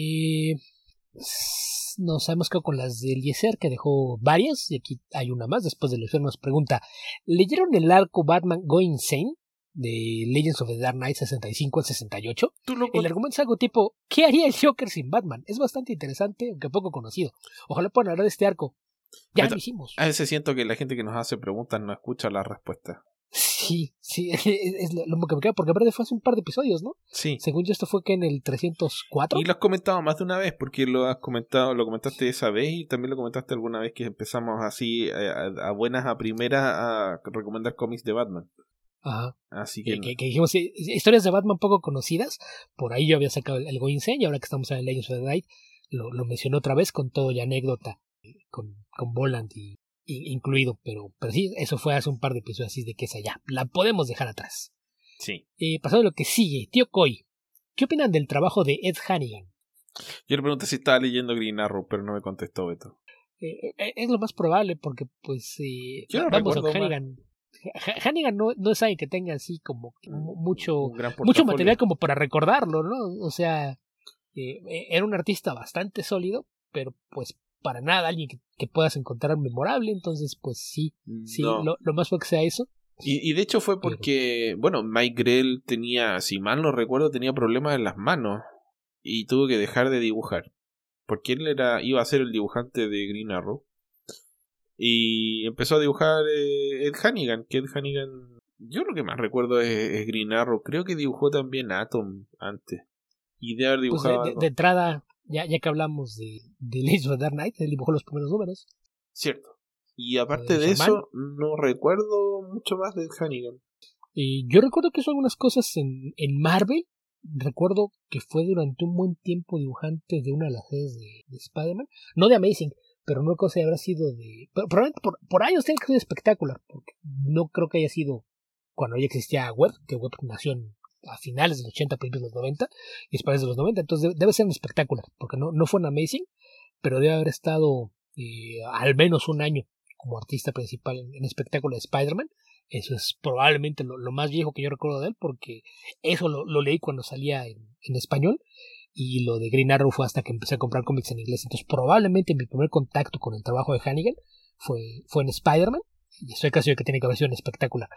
Speaker 2: Nos hemos quedado con las de Eliezer, que dejó varias, y aquí hay una más. Después de Eliezer nos pregunta: ¿leyeron el arco Batman Go Insane de Legends of the Dark Knight 65 al 68? El argumento es algo tipo: ¿qué haría el Joker sin Batman? Es bastante interesante, aunque poco conocido. Ojalá puedan hablar de este arco. Ya lo hicimos.
Speaker 1: A veces siento que la gente que nos hace preguntas no escucha la respuesta.
Speaker 2: Sí, es lo que me queda, porque aparte fue hace un par de episodios, ¿no?
Speaker 1: Sí.
Speaker 2: Según yo esto fue que en el 304.
Speaker 1: Y lo has comentado más de una vez, porque lo comentaste esa vez y también lo comentaste alguna vez que empezamos así a buenas a primeras a recomendar cómics de Batman.
Speaker 2: Ajá.
Speaker 1: Así que
Speaker 2: dijimos, historias de Batman poco conocidas. Por ahí yo había sacado el Going Insane, y ahora que estamos en el Legends of the Night, lo mencioné otra vez con todo y anécdota, con Voland incluido. Pero sí, eso fue hace un par de episodios, así de que esa ya la podemos dejar atrás.
Speaker 1: Sí.
Speaker 2: Pasando a lo que sigue, tío Coy, ¿qué opinan del trabajo de Ed Hannigan?
Speaker 1: Yo le pregunté si estaba leyendo Green Arrow, pero no me contestó Beto.
Speaker 2: Es lo más probable porque pues
Speaker 1: yo no
Speaker 2: vamos a Hannigan no es alguien que tenga así como mucho material como para recordarlo, ¿no? O sea, era un artista bastante sólido, pero pues para nada alguien que puedas encontrar memorable. Entonces pues sí, no. lo más fue que sea eso.
Speaker 1: Y de hecho fue porque, bueno, Mike Grell tenía, si mal no recuerdo, tenía problemas en las manos y tuvo que dejar de dibujar, porque él iba a ser el dibujante de Green Arrow y empezó a dibujar Ed Hannigan, que Ed Hannigan, yo lo que más recuerdo es Green Arrow. Creo que dibujó también Atom antes, y de haber dibujado
Speaker 2: pues de entrada, ya que hablamos de Legends of the Dark Knight, él dibujó los primeros números.
Speaker 1: Cierto. Y aparte de eso, no recuerdo mucho más de Hannigan.
Speaker 2: Yo recuerdo que hizo algunas cosas en Marvel. Recuerdo que fue durante un buen tiempo dibujante de una de las series de Spider-Man. No de Amazing, pero no creo que habrá sido de... Probablemente por años tiene que ser espectacular, porque no creo que haya sido cuando ya existía Web, que Web nació a finales de los 80, principios de los 90, y después de los 90. Entonces debe ser un espectacular, porque no fue en Amazing, pero debe haber estado al menos un año como artista principal en espectáculo de Spider-Man. Eso es probablemente lo más viejo que yo recuerdo de él, porque eso lo leí cuando salía en español, y lo de Green Arrow fue hasta que empecé a comprar cómics en inglés. Entonces probablemente mi primer contacto con el trabajo de Hannigan fue en Spider-Man, y estoy casi seguro que tiene que haber sido en espectacular.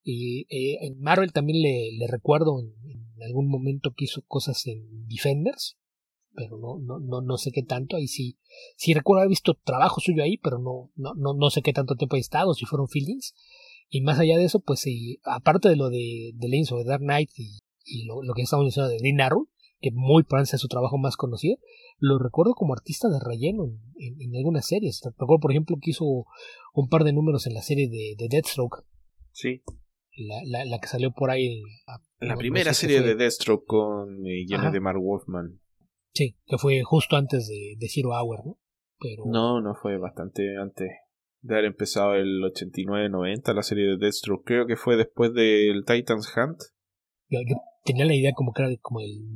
Speaker 2: Y en Marvel también le recuerdo en algún momento que hizo cosas en Defenders, pero no sé qué tanto. Ahí sí recuerdo haber visto trabajo suyo ahí, pero no sé qué tanto tiempo ha estado, si fueron fillings. Y más allá de eso, pues aparte de lo de Legends of the Dark Knight y lo que estamos diciendo de Green Arrow, que muy probablemente es su trabajo más conocido, lo recuerdo como artista de relleno en algunas series. Recuerdo, por ejemplo, que hizo un par de números en la serie de Deathstroke.
Speaker 1: Sí.
Speaker 2: La que salió por ahí.
Speaker 1: La primera serie de Deathstroke con guiones de Mark Wolfman.
Speaker 2: Sí, que fue justo antes de Zero Hour, ¿no? Pero...
Speaker 1: No fue bastante antes de haber empezado el 89-90 la serie de Deathstroke. Creo que fue después del Titans Hunt.
Speaker 2: Yo tenía la idea como que era como el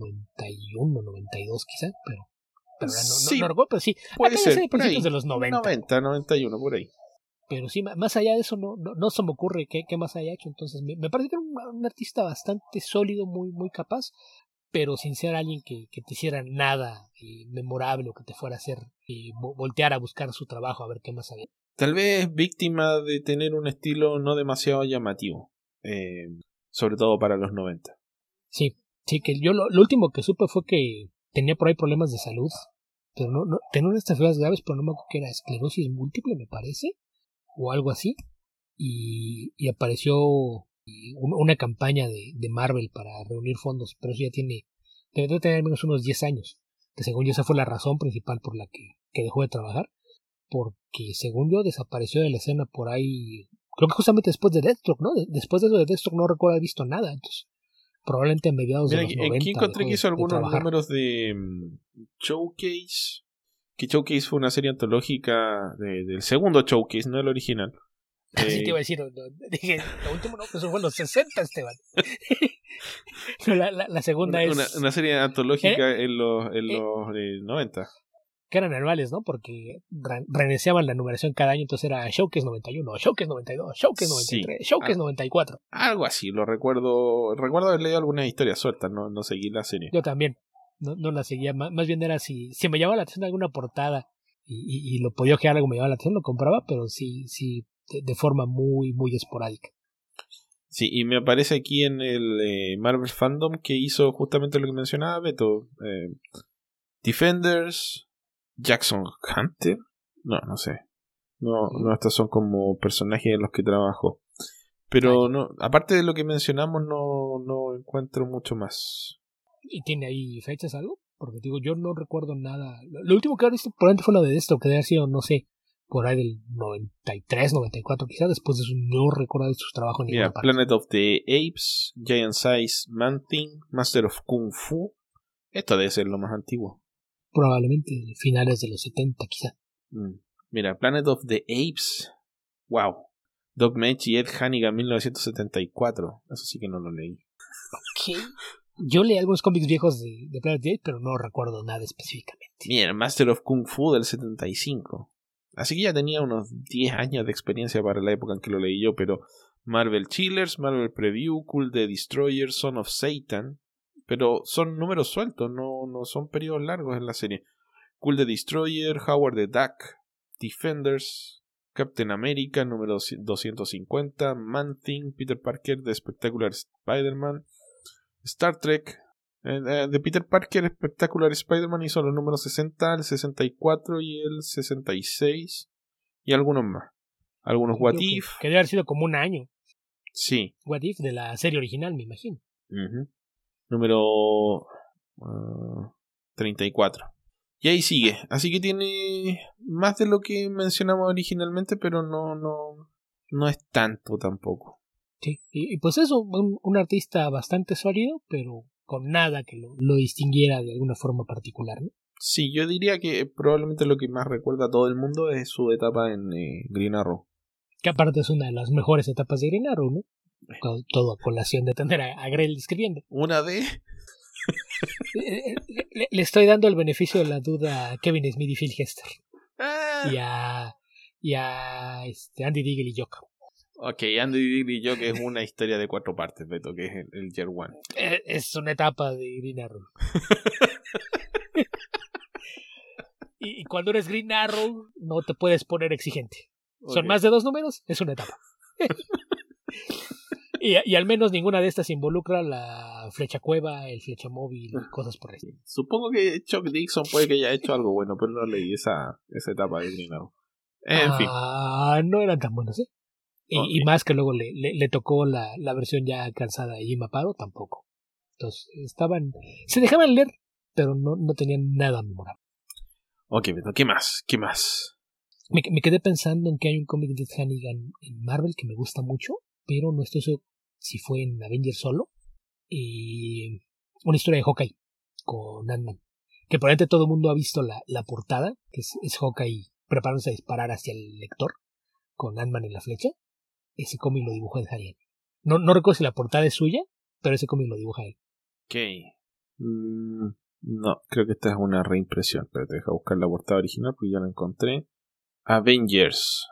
Speaker 2: 91, 92 quizá, pero
Speaker 1: sí,
Speaker 2: no recuerdo, pero sí.
Speaker 1: Puede ser,
Speaker 2: de principios de los 90.
Speaker 1: 90, 91, por ahí.
Speaker 2: Pero sí, más allá de eso no se me ocurre qué más haya hecho. Entonces me parece que era un artista bastante sólido, muy capaz, pero sin ser alguien que te hiciera nada memorable, o que te fuera a hacer voltear a buscar su trabajo a ver qué más había.
Speaker 1: Tal vez víctima de tener un estilo no demasiado llamativo, sobre todo para los 90.
Speaker 2: Sí, que yo lo último que supe fue que tenía por ahí problemas de salud, pero no tenía unas enfermedades graves, pero no me acuerdo que era esclerosis múltiple, me parece, o algo así, y apareció una campaña de Marvel para reunir fondos, pero eso ya debe tener al menos unos 10 años, que según yo esa fue la razón principal por la que dejó de trabajar, porque según yo desapareció de la escena por ahí, creo que justamente después de Deathstroke, ¿no? Después de eso de Deathstroke no recuerdo haber visto nada. Entonces probablemente a mediados de los 90.
Speaker 1: Aquí encontré que hizo algunos números de Showcase, que Showcase fue una serie antológica del segundo Showcase, no el original.
Speaker 2: Sí, te iba a decir, dije, lo último no, eso fue en los 60, Esteban. la segunda es...
Speaker 1: Una serie antológica en los 90.
Speaker 2: Que eran anuales, ¿no? Porque reiniciaban la numeración cada año, entonces era Showcase 91, Showcase 92, Showcase 93, sí, Showcase 94.
Speaker 1: Algo así, lo recuerdo. Recuerdo haber leído algunas historias sueltas, no seguí la serie.
Speaker 2: Yo también, no la seguía, más bien era si me llamaba la atención alguna portada y lo podía ojear, algo me llamaba la atención, lo compraba, pero sí, de forma muy esporádica.
Speaker 1: Sí, y me aparece aquí en el Marvel Fandom que hizo justamente lo que mencionaba Beto. Defenders, Jackson Hunter, no sé. No, estos son como personajes en los que trabajo. Pero no, aparte de lo que mencionamos, no encuentro mucho más.
Speaker 2: ¿Y tiene ahí fechas algo? Porque digo, yo no recuerdo nada. Lo último que he visto probablemente fue lo de esto, que debe haber sido, no sé, por ahí del 93, 94 quizás, después de su no recuerdo de su trabajo en ninguna parte.
Speaker 1: Planet of the Apes, Giant Size Man-Thing, Master of Kung Fu. Esto debe ser lo más antiguo.
Speaker 2: Probablemente finales de los 70 quizá.
Speaker 1: Mira, Planet of the Apes. Wow. Doug Mech y Ed Hannigan, 1974. Eso sí que no lo leí.
Speaker 2: Ok. Yo leí algunos cómics viejos de Planet of the Apes, pero no recuerdo nada específicamente.
Speaker 1: Mira, Master of Kung Fu del 75. Así que ya tenía unos 10 años de experiencia para la época en que lo leí yo, pero Marvel Chillers, Marvel Preview, Cool the Destroyer, Son of Satan. Pero son números sueltos, no son periodos largos en la serie. Cool the Destroyer, Howard the Duck, Defenders, Captain America, número 250, Man-Thing, Peter Parker, The Spectacular Spider-Man, Star Trek, de Peter Parker, Spectacular Spider-Man hizo los números 60, el 64 y el 66 y algunos más. Algunos What If.
Speaker 2: Que debe haber sido como un año.
Speaker 1: Sí.
Speaker 2: What If de la serie original, me imagino.
Speaker 1: Número 34. Y ahí sigue. Así que tiene más de lo que mencionamos originalmente, pero no es tanto tampoco.
Speaker 2: Sí, y pues eso, un artista bastante sólido, pero con nada que lo distinguiera de alguna forma particular, ¿no?
Speaker 1: Sí, yo diría que probablemente lo que más recuerda a todo el mundo es su etapa en Green Arrow.
Speaker 2: Que aparte es una de las mejores etapas de Green Arrow, ¿no? Todo a colación de tener a Grell escribiendo.
Speaker 1: ¿Una de?
Speaker 2: Le estoy dando el beneficio de la duda a Kevin Smith y Phil Hester. Y a Andy Diggle y Jock.
Speaker 1: Ok, Andy Diggle y Jock es una historia de 4 partes, Beto, que es el Year One.
Speaker 2: Es una etapa de Green Arrow. Y cuando eres Green Arrow no te puedes poner exigente. Okay. Son más de 2 números, es una etapa. Y al menos ninguna de estas involucra la flecha cueva, el flecha móvil, cosas por eso.
Speaker 1: Supongo que Chuck Dixon puede que haya hecho algo bueno, pero no leí esa etapa de Green Arrow. En fin.
Speaker 2: No eran tan buenos, ¿eh? Okay. Y más que luego le tocó la versión ya cansada de Jim Aparo, tampoco. Entonces se dejaban leer, pero no tenían nada memorable.
Speaker 1: Ok, Beto, ¿qué más?
Speaker 2: Me quedé pensando en que hay un cómic de Ed Hannigan en Marvel que me gusta mucho, pero no estoy seguro si fue en Avengers solo. Una historia de Hawkeye con Ant-Man, que probablemente todo el mundo ha visto la portada, que es Hawkeye preparándose a disparar hacia el lector con Ant-Man en la flecha. Ese cómic lo dibujó Ed Hannigan. No recuerdo si la portada es suya, pero ese cómic lo dibuja él.
Speaker 1: Ok. No, creo que esta es una reimpresión, pero te deja buscar la portada original porque ya la encontré. Avengers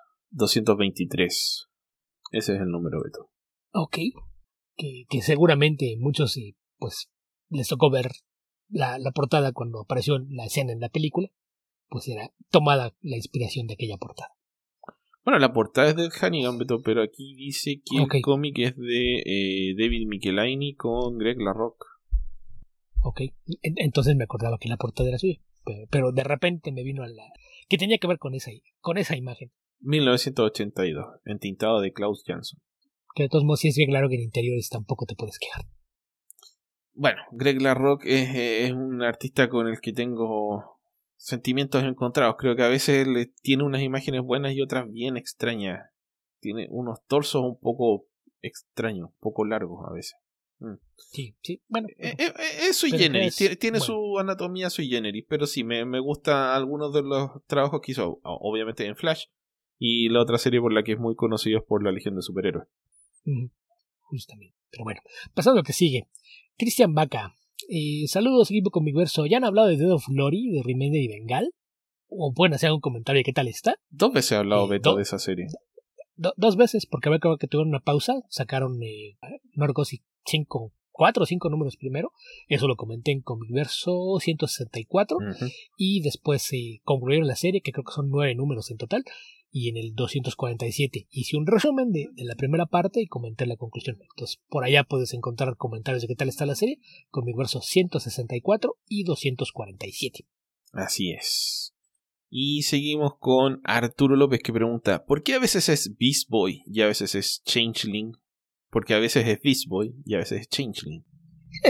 Speaker 1: 223. Ese es el número, Beto.
Speaker 2: Ok. Que seguramente muchos pues les tocó ver la portada cuando apareció la escena en la película. Pues era tomada la inspiración de aquella portada.
Speaker 1: Bueno, la portada es de Hannigan, Beto, pero aquí dice que el cómic es de David Michelinie con Greg LaRocque.
Speaker 2: Ok, entonces me acordaba que la portada era suya, pero de repente me vino que tenía que ver con esa imagen.
Speaker 1: 1982, entintado de Klaus Jansson.
Speaker 2: Que de todos modos sí es bien claro que en interiores tampoco te puedes quejar.
Speaker 1: Bueno, Greg LaRocque es un artista con el que tengo sentimientos encontrados. Creo que a veces tiene unas imágenes buenas y otras bien extrañas. Tiene unos torsos un poco extraños, un poco largos a veces.
Speaker 2: Sí, bueno.
Speaker 1: Es sui generis, tiene su anatomía sui generis, pero sí, me gusta algunos de los trabajos que hizo, obviamente en Flash, y la otra serie por la que es muy conocido es por la Legión de Superhéroes.
Speaker 2: Justamente, pero bueno, pasando a lo que sigue. Cristian Vaca, saludos equipo Comicverso, ¿ya han hablado de Dead of Glory, de Remender y Bengal? ¿O pueden hacer un comentario de qué tal está?
Speaker 1: 2 veces he hablado, Beto, de esa serie.
Speaker 2: 2 veces, porque había que tuvieron una pausa, sacaron, no recuerdo si 4 o 5 números primero, eso lo comenté en Comicverso 164, y después concluyeron la serie, que creo que son 9 números en total, y en el 247 hice un resumen de la primera parte y comenté la conclusión. Entonces por allá puedes encontrar comentarios de qué tal está la serie, Comicverso 164 y 247.
Speaker 1: Así es. Y seguimos con Arturo López, que pregunta: ¿por qué a veces es Beast Boy y a veces es Changeling? Porque a veces es Beast Boy y a veces es Changeling.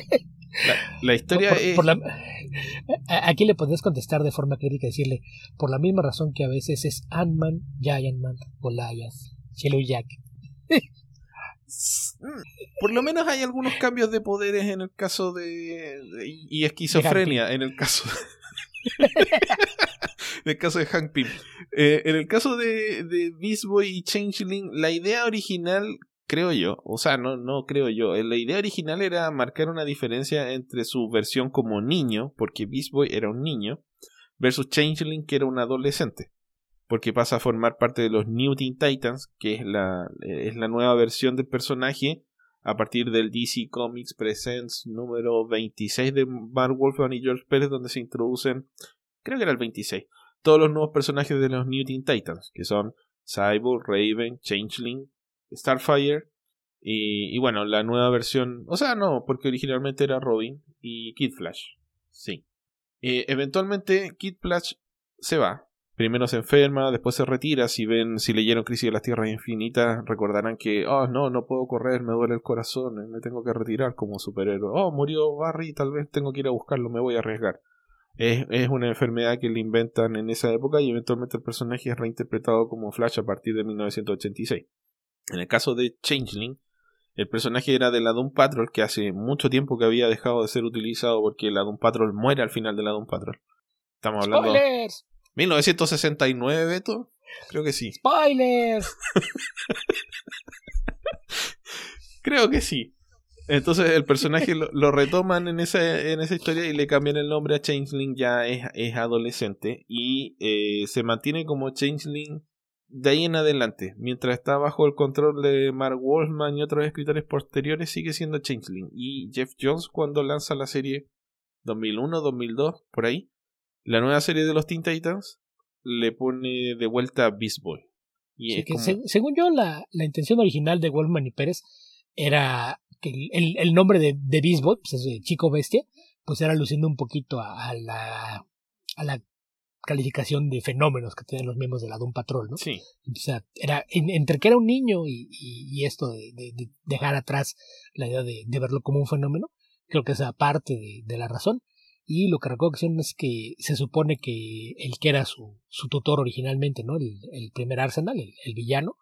Speaker 1: La historia es...
Speaker 2: Aquí le podrías contestar de forma crítica y decirle, por la misma razón que a veces es Ant-Man, Giant-Man, Goliath, Yellow Jack.
Speaker 1: Por lo menos hay algunos cambios de poderes en el caso y esquizofrenia en el caso en el caso de Hank Pym. En el caso de Beast Boy y Changeling, la idea original, creo yo, o sea, no creo yo, la idea original era marcar una diferencia entre su versión como niño, porque Beast Boy era un niño, versus Changeling, que era un adolescente, porque pasa a formar parte de los New Teen Titans, que es la nueva versión del personaje a partir del DC Comics Presents número 26 de Mark Wolfman y George Pérez, donde se introducen, creo que era el 26, todos los nuevos personajes de los New Teen Titans, que son Cyborg, Raven, Changeling, Starfire y bueno, la nueva versión, o sea, no, porque originalmente era Robin y Kid Flash. Sí. Eventualmente Kid Flash se va. Primero se enferma, después se retira. Si leyeron Crisis de las Tierras Infinitas, recordarán que no puedo correr, me duele el corazón, me tengo que retirar como superhéroe. Murió Barry, tal vez tengo que ir a buscarlo, me voy a arriesgar. Es una enfermedad que le inventan en esa época y eventualmente el personaje es reinterpretado como Flash a partir de 1986. En el caso de Changeling, el personaje era de la Doom Patrol, que hace mucho tiempo que había dejado de ser utilizado porque la Doom Patrol muere al final de la Doom Patrol. Estamos hablando...
Speaker 2: ¡Spoilers!
Speaker 1: 1969, Beto. Creo que sí.
Speaker 2: ¡Spoilers!
Speaker 1: Creo que sí. Entonces el personaje lo retoman en esa historia y le cambian el nombre a Changeling. Ya es adolescente y se mantiene como Changeling de ahí en adelante. Mientras está bajo el control de Mark Wolfman y otros escritores posteriores, sigue siendo Changeling. Y Jeff Jones, cuando lanza la serie 2001, 2002, por ahí, la nueva serie de los Teen Titans, le pone de vuelta a Beast Boy. Y
Speaker 2: sí, según yo, la intención original de Wolfman y Pérez era que el nombre de Beast Boy, pues es Chico Bestia, pues era luciendo un poquito a la calificación de fenómenos que tenían los miembros de la Doom Patrol, ¿no?
Speaker 1: Sí.
Speaker 2: O sea, era entre que era un niño y esto de dejar atrás la idea de verlo como un fenómeno, creo que esa parte de la razón. Y lo que recuerdo que es que se supone que el que era su tutor originalmente, ¿no? El primer Arsenal, el villano,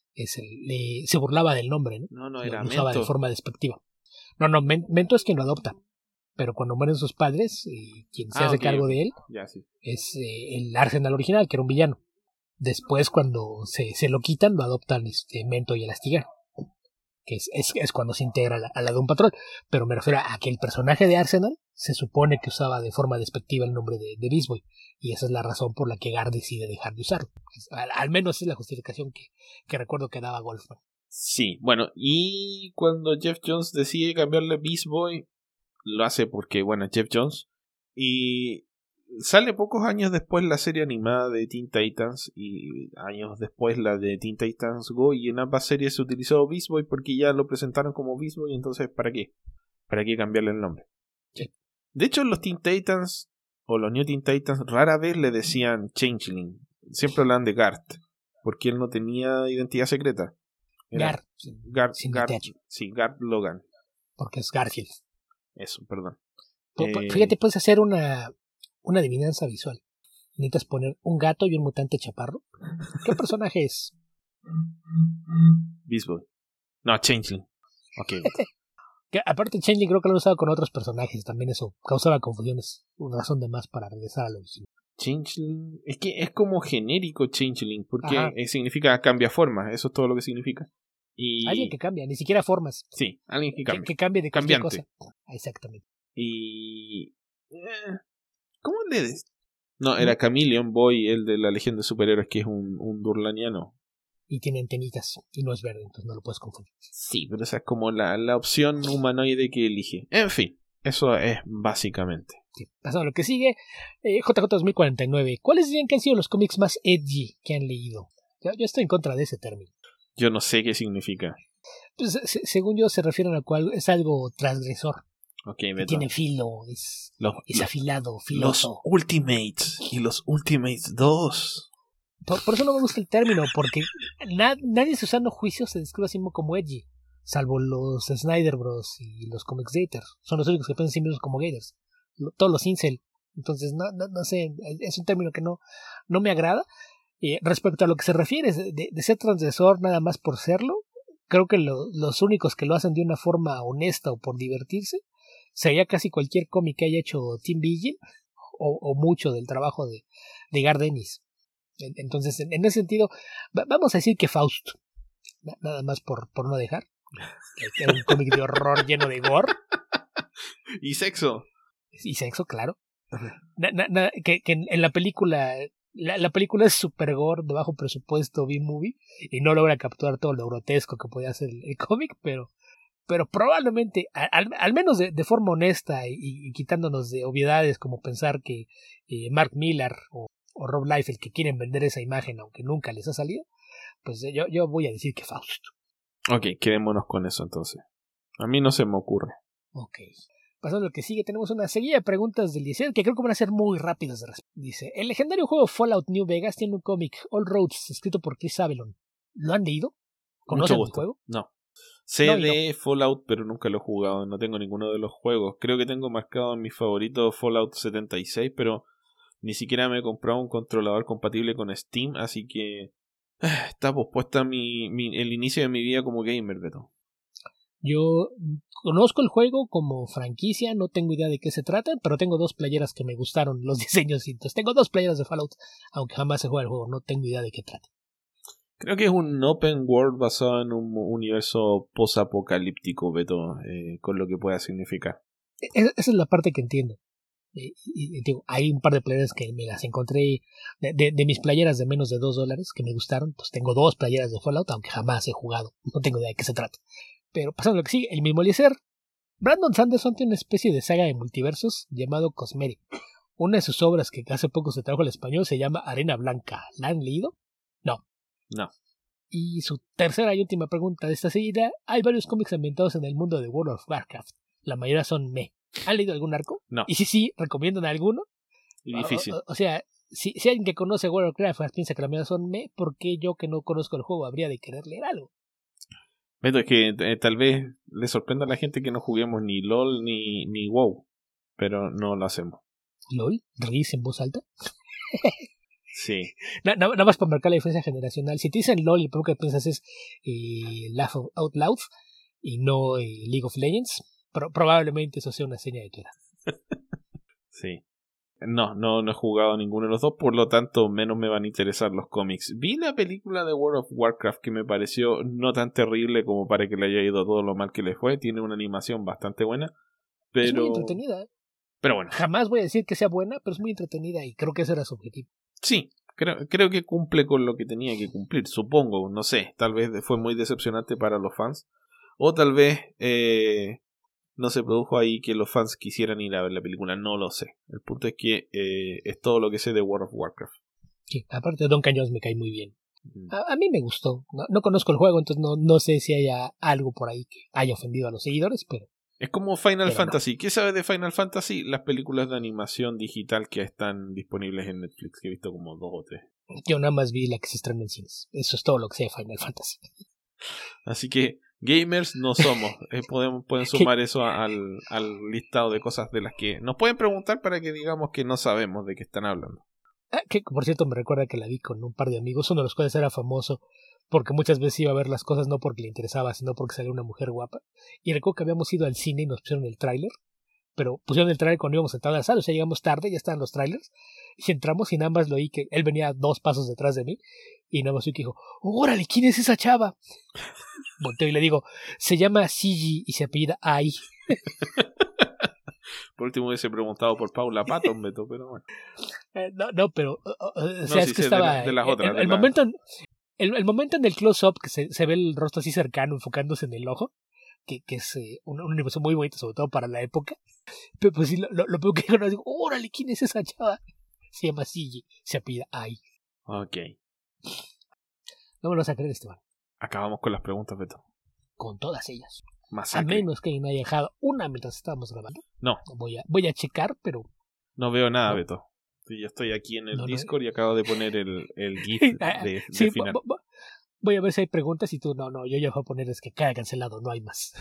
Speaker 2: se burlaba del nombre, ¿no?
Speaker 1: No, era
Speaker 2: lo usaba
Speaker 1: Mento.
Speaker 2: de forma despectiva. No, Mento es quien lo adopta. Pero cuando mueren sus padres, quien se hace cargo de él
Speaker 1: sí.
Speaker 2: es el Arsenal original, que era un villano. Después, cuando se lo quitan, lo adoptan Mento y el Astigar, que es cuando se integra a la Doom Patrol. Pero me refiero a que el personaje de Arsenal se supone que usaba de forma despectiva el nombre de Beast Boy, y esa es la razón por la que Gar decide dejar de usarlo. Al menos es la justificación que recuerdo que daba Wolfman.
Speaker 1: Sí, bueno, y cuando Jeff Jones decide cambiarle Beast Boy, lo hace porque, bueno, Jeff Jones, y sale pocos años después la serie animada de Teen Titans y años después la de Teen Titans Go, y en ambas series se utilizó Beast Boy porque ya lo presentaron como Beast Boy, entonces ¿para qué? ¿Para qué cambiarle el nombre?
Speaker 2: Sí.
Speaker 1: De hecho, los Teen Titans o los New Teen Titans rara vez le decían Changeling, siempre hablaban de Gart, porque él no tenía identidad secreta.
Speaker 2: Gar
Speaker 1: Logan.
Speaker 2: Porque es Garfield.
Speaker 1: Eso, perdón.
Speaker 2: Fíjate, puedes hacer una adivinanza visual. Necesitas poner un gato y un mutante chaparro. ¿Qué personaje es?
Speaker 1: Beast Boy. No, Changeling. Ok.
Speaker 2: Que, aparte, Changeling creo que lo he usado con otros personajes. También eso causaba confusiones. Una razón de más para regresar a lo original.
Speaker 1: Changeling. Es que es como genérico Changeling. Porque significa cambia formas. Eso es todo lo que significa. Y...
Speaker 2: alguien que cambia, ni siquiera formas.
Speaker 1: Sí, alguien que cambia.
Speaker 2: Que cambie de cualquier cosa. Exactamente.
Speaker 1: Y... ¿cómo le des? No, era Chameleon Boy, el de la Legión de Superhéroes, que es un durlaniano.
Speaker 2: Y tiene antenitas, y no es verde, entonces no lo puedes confundir.
Speaker 1: Sí, pero esa es como la opción humanoide que elige. En fin, eso es básicamente.
Speaker 2: Sí, pasando a lo que sigue, JJ 2049. ¿Cuáles dirían que han sido los cómics más edgy que han leído? Yo estoy en contra de ese término.
Speaker 1: Yo no sé qué significa.
Speaker 2: Pues, según yo, se refieren a cual es algo transgresor.
Speaker 1: Okay,
Speaker 2: tiene filo, es afilado, filoso.
Speaker 1: Los Ultimates y los Ultimates 2.
Speaker 2: Por eso no me gusta el término, porque nadie usando juicios se describe así como edgy. salvo los Snyder Bros. Y los Comics Gators. Son los únicos que piensan en sí mismos como Gators. Todos los incel. Entonces, no sé, es un término que no me agrada. Respecto a lo que se refiere de ser transgresor nada más por serlo, creo que los únicos que lo hacen de una forma honesta o por divertirse sería casi cualquier cómic que haya hecho Tim Vigil o mucho del trabajo de Garth Ennis. Entonces, en ese sentido, vamos a decir que Faust, nada más por no dejar. Era un cómic de horror lleno de gore.
Speaker 1: Y sexo.
Speaker 2: Y sexo, claro. Que en la película... La película es super gore, de bajo presupuesto, B-movie, y no logra capturar todo lo grotesco que podía hacer el cómic, pero probablemente, al menos de forma honesta y quitándonos de obviedades como pensar que Mark Millar o Rob Liefeld que quieren vender esa imagen aunque nunca les ha salido, pues yo voy a decir que Faust.
Speaker 1: Ok, quedémonos con eso entonces. A mí no se me ocurre.
Speaker 2: Ok. Pasando a lo que sigue, tenemos una seguida de preguntas del 17 que creo que van a ser muy rápidas de responder. Dice, el legendario juego Fallout New Vegas tiene un cómic, All Roads, escrito por Chris Avellone. ¿Lo han leído? ¿Conocen el juego?
Speaker 1: No. Sé de Fallout, pero nunca lo he jugado. No tengo ninguno de los juegos. Creo que tengo marcado en mi favorito Fallout 76, pero ni siquiera me he comprado un controlador compatible con Steam, así que está pospuesta el inicio de mi vida como gamer, Beto.
Speaker 2: Yo conozco el juego como franquicia, no tengo idea de qué se trata, pero tengo 2 playeras que me gustaron los diseños. Entonces tengo 2 playeras de Fallout, aunque jamás se juega el juego, no tengo idea de qué trata.
Speaker 1: Creo que es un open world basado en un universo post-apocalíptico, Beto, con lo que pueda significar.
Speaker 2: Esa es la parte que entiendo. Y digo, hay un par de playeras que me las encontré de mis playeras de menos de $2 que me gustaron. Pues tengo 2 playeras de Fallout, aunque jamás he jugado, no tengo idea de qué se trata. Pero pasando a lo que sigue, el mismo Eliezer, Brandon Sanderson tiene una especie de saga de multiversos llamado Cosmetic. Una de sus obras que hace poco se tradujo al español se llama Arena Blanca. ¿La han leído? No. Y su tercera y última pregunta de esta seguida, hay varios cómics ambientados en el mundo de World of Warcraft. La mayoría son meh. ¿Han leído algún arco?
Speaker 1: No.
Speaker 2: Y sí, ¿recomiendan alguno?
Speaker 1: Y difícil.
Speaker 2: O sea, si alguien que conoce World of Warcraft piensa que la mayoría son meh, ¿por qué yo que no conozco el juego habría de querer leer algo?
Speaker 1: Beto, es que tal vez le sorprenda a la gente que no juguemos ni LOL ni WoW, pero no lo hacemos.
Speaker 2: ¿LOL? ¿Reís en voz alta?
Speaker 1: Sí.
Speaker 2: Nada más para marcar la diferencia generacional. Si te dicen LOL, lo primero que piensas es Laugh Out Loud y no League of Legends. Probablemente eso sea una seña de tu edad.
Speaker 1: Sí. No he jugado ninguno de los dos, por lo tanto menos me van a interesar los cómics. Vi la película de World of Warcraft que me pareció no tan terrible como para que le haya ido todo lo mal que le fue. Tiene una animación bastante buena, pero...
Speaker 2: Es muy entretenida.
Speaker 1: Pero bueno.
Speaker 2: Jamás voy a decir que sea buena, pero es muy entretenida y creo que ese era su objetivo.
Speaker 1: Sí, creo que cumple con lo que tenía que cumplir, supongo, no sé, tal vez fue muy decepcionante para los fans, o tal vez no se produjo ahí que los fans quisieran ir a ver la película, no lo sé. El punto es que es todo lo que sé de World of Warcraft.
Speaker 2: Sí, aparte de Don Caños me cae muy bien. A mí me gustó, no conozco el juego, entonces no sé si haya algo por ahí que haya ofendido a los seguidores, pero...
Speaker 1: Es como Final Fantasy.
Speaker 2: No.
Speaker 1: ¿Qué sabes de Final Fantasy? Las películas de animación digital que están disponibles en Netflix, que he visto como 2 o 3.
Speaker 2: Yo nada más vi la que se estrenó en cines. Eso es todo lo que sé de Final Fantasy.
Speaker 1: Así que gamers no somos. Pueden sumar eso al listado de cosas de las que nos pueden preguntar para que digamos que no sabemos de qué están hablando.
Speaker 2: Que por cierto me recuerda que la vi con un par de amigos, uno de los cuales era famoso porque muchas veces iba a ver las cosas no porque le interesaba, sino porque salía una mujer guapa. Y recuerdo que habíamos ido al cine y nos pusieron el tráiler, pero pusieron el tráiler cuando íbamos sentados en la sala, o sea, llegamos tarde, ya estaban los tráilers, y entramos y nada más lo oí que él venía 2 pasos detrás de mí, y nada más oí que dijo, ¡órale! ¿Quién es esa chava? Volteo y le digo, se llama Sigi y se apellida Ai.
Speaker 1: Por último hubiese preguntado por Paula Patton, Beto, pero bueno.
Speaker 2: No, pero o sea, es que estaba
Speaker 1: de las otras,
Speaker 2: el momento en el close-up que se ve el rostro así cercano enfocándose en el ojo, que es una animación muy bonita, sobre todo para la época. Pero pues sí, lo primero que digo, digo, órale, ¿quién es esa chava? Se llama Sigi, se apellida Ai.
Speaker 1: Ok.
Speaker 2: No me lo vas a creer, Esteban.
Speaker 1: Acabamos con las preguntas, Beto.
Speaker 2: Con todas ellas.
Speaker 1: Masacre.
Speaker 2: A menos que me haya dejado una mientras estábamos grabando.
Speaker 1: No.
Speaker 2: Voy a checar, pero...
Speaker 1: No veo nada, Beto. Yo estoy aquí en el Discord y acabo de poner el GIF de
Speaker 2: sí,
Speaker 1: final.
Speaker 2: voy a ver si hay preguntas y tú, no, yo ya voy a poner es que queda cancelado, no hay más.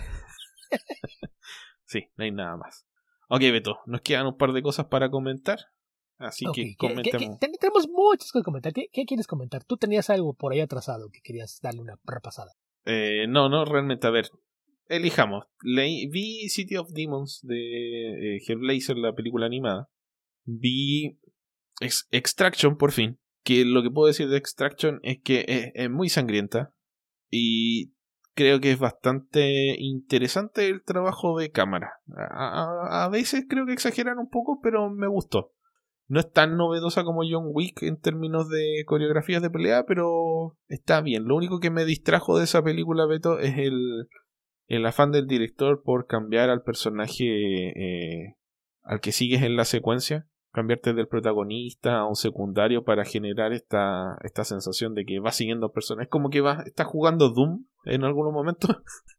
Speaker 1: Sí, no hay nada más. Ok, Beto, nos quedan un par de cosas para comentar. Así que comentemos.
Speaker 2: Tenemos muchas cosas que comentar. ¿Qué quieres comentar? Tú tenías algo por ahí atrasado que querías darle una repasada.
Speaker 1: No, realmente, a ver. Elijamos. Vi City of Demons de Hellblazer, la película animada. Vi Extraction, por fin. Que lo que puedo decir de Extraction es que es muy sangrienta. Y creo que es bastante interesante el trabajo de cámara. A veces creo que exageran un poco, pero me gustó. No es tan novedosa como John Wick en términos de coreografías de pelea, pero está bien. Lo único que me distrajo de esa película, Beto, es el afán del director por cambiar al personaje al que sigues en la secuencia. Cambiarte del protagonista a un secundario para generar esta sensación de que vas siguiendo personas. Es como que estás jugando Doom en algunos momentos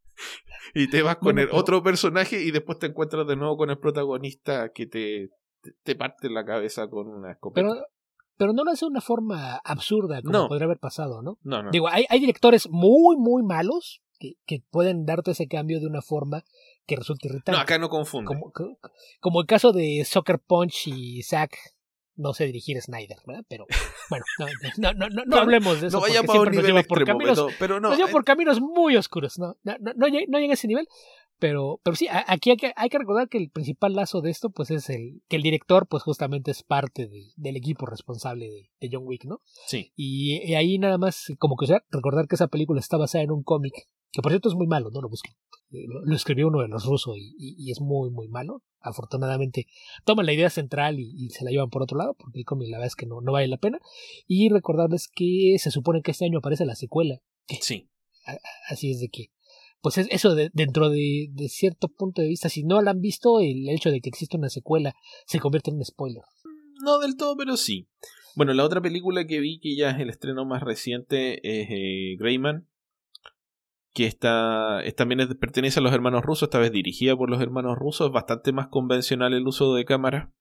Speaker 1: y te vas con el otro personaje y después te encuentras de nuevo con el protagonista que te parte la cabeza con una escopeta.
Speaker 2: Pero no lo hace de una forma absurda como podría haber pasado, ¿no?
Speaker 1: No.
Speaker 2: Digo, hay directores muy, muy malos que pueden darte ese cambio de una forma que resulta irritante.
Speaker 1: No, acá no confunde.
Speaker 2: Como el caso de Sucker Punch y Zack, no sé dirigir Snyder, ¿verdad? Pero bueno, no hablemos de eso.
Speaker 1: No vaya para un nivel extremo, pero no.
Speaker 2: Nos lleva por caminos muy oscuros, no llega a ese nivel. Pero sí, aquí hay que recordar que el principal lazo de esto pues es que el director pues justamente es parte del equipo responsable de John Wick, ¿no?
Speaker 1: Sí.
Speaker 2: Y ahí nada más, como que recordar que esa película está basada en un cómic, que por cierto es muy malo, no lo busquen. Lo escribió uno de los rusos y es muy, muy malo. Afortunadamente toman la idea central y se la llevan por otro lado, porque el cómic la verdad es que no vale la pena. Y recordarles que se supone que este año aparece la secuela.
Speaker 1: Sí.
Speaker 2: Así es de que pues eso dentro de cierto punto de vista, si no la han visto, el hecho de que exista una secuela se convierte en un spoiler.
Speaker 1: No del todo, pero sí. Bueno, la otra película que vi, que ya es el estreno más reciente, es Greyman, que también pertenece a los hermanos rusos, esta vez dirigida por los hermanos rusos. Es bastante más convencional el uso de cámara.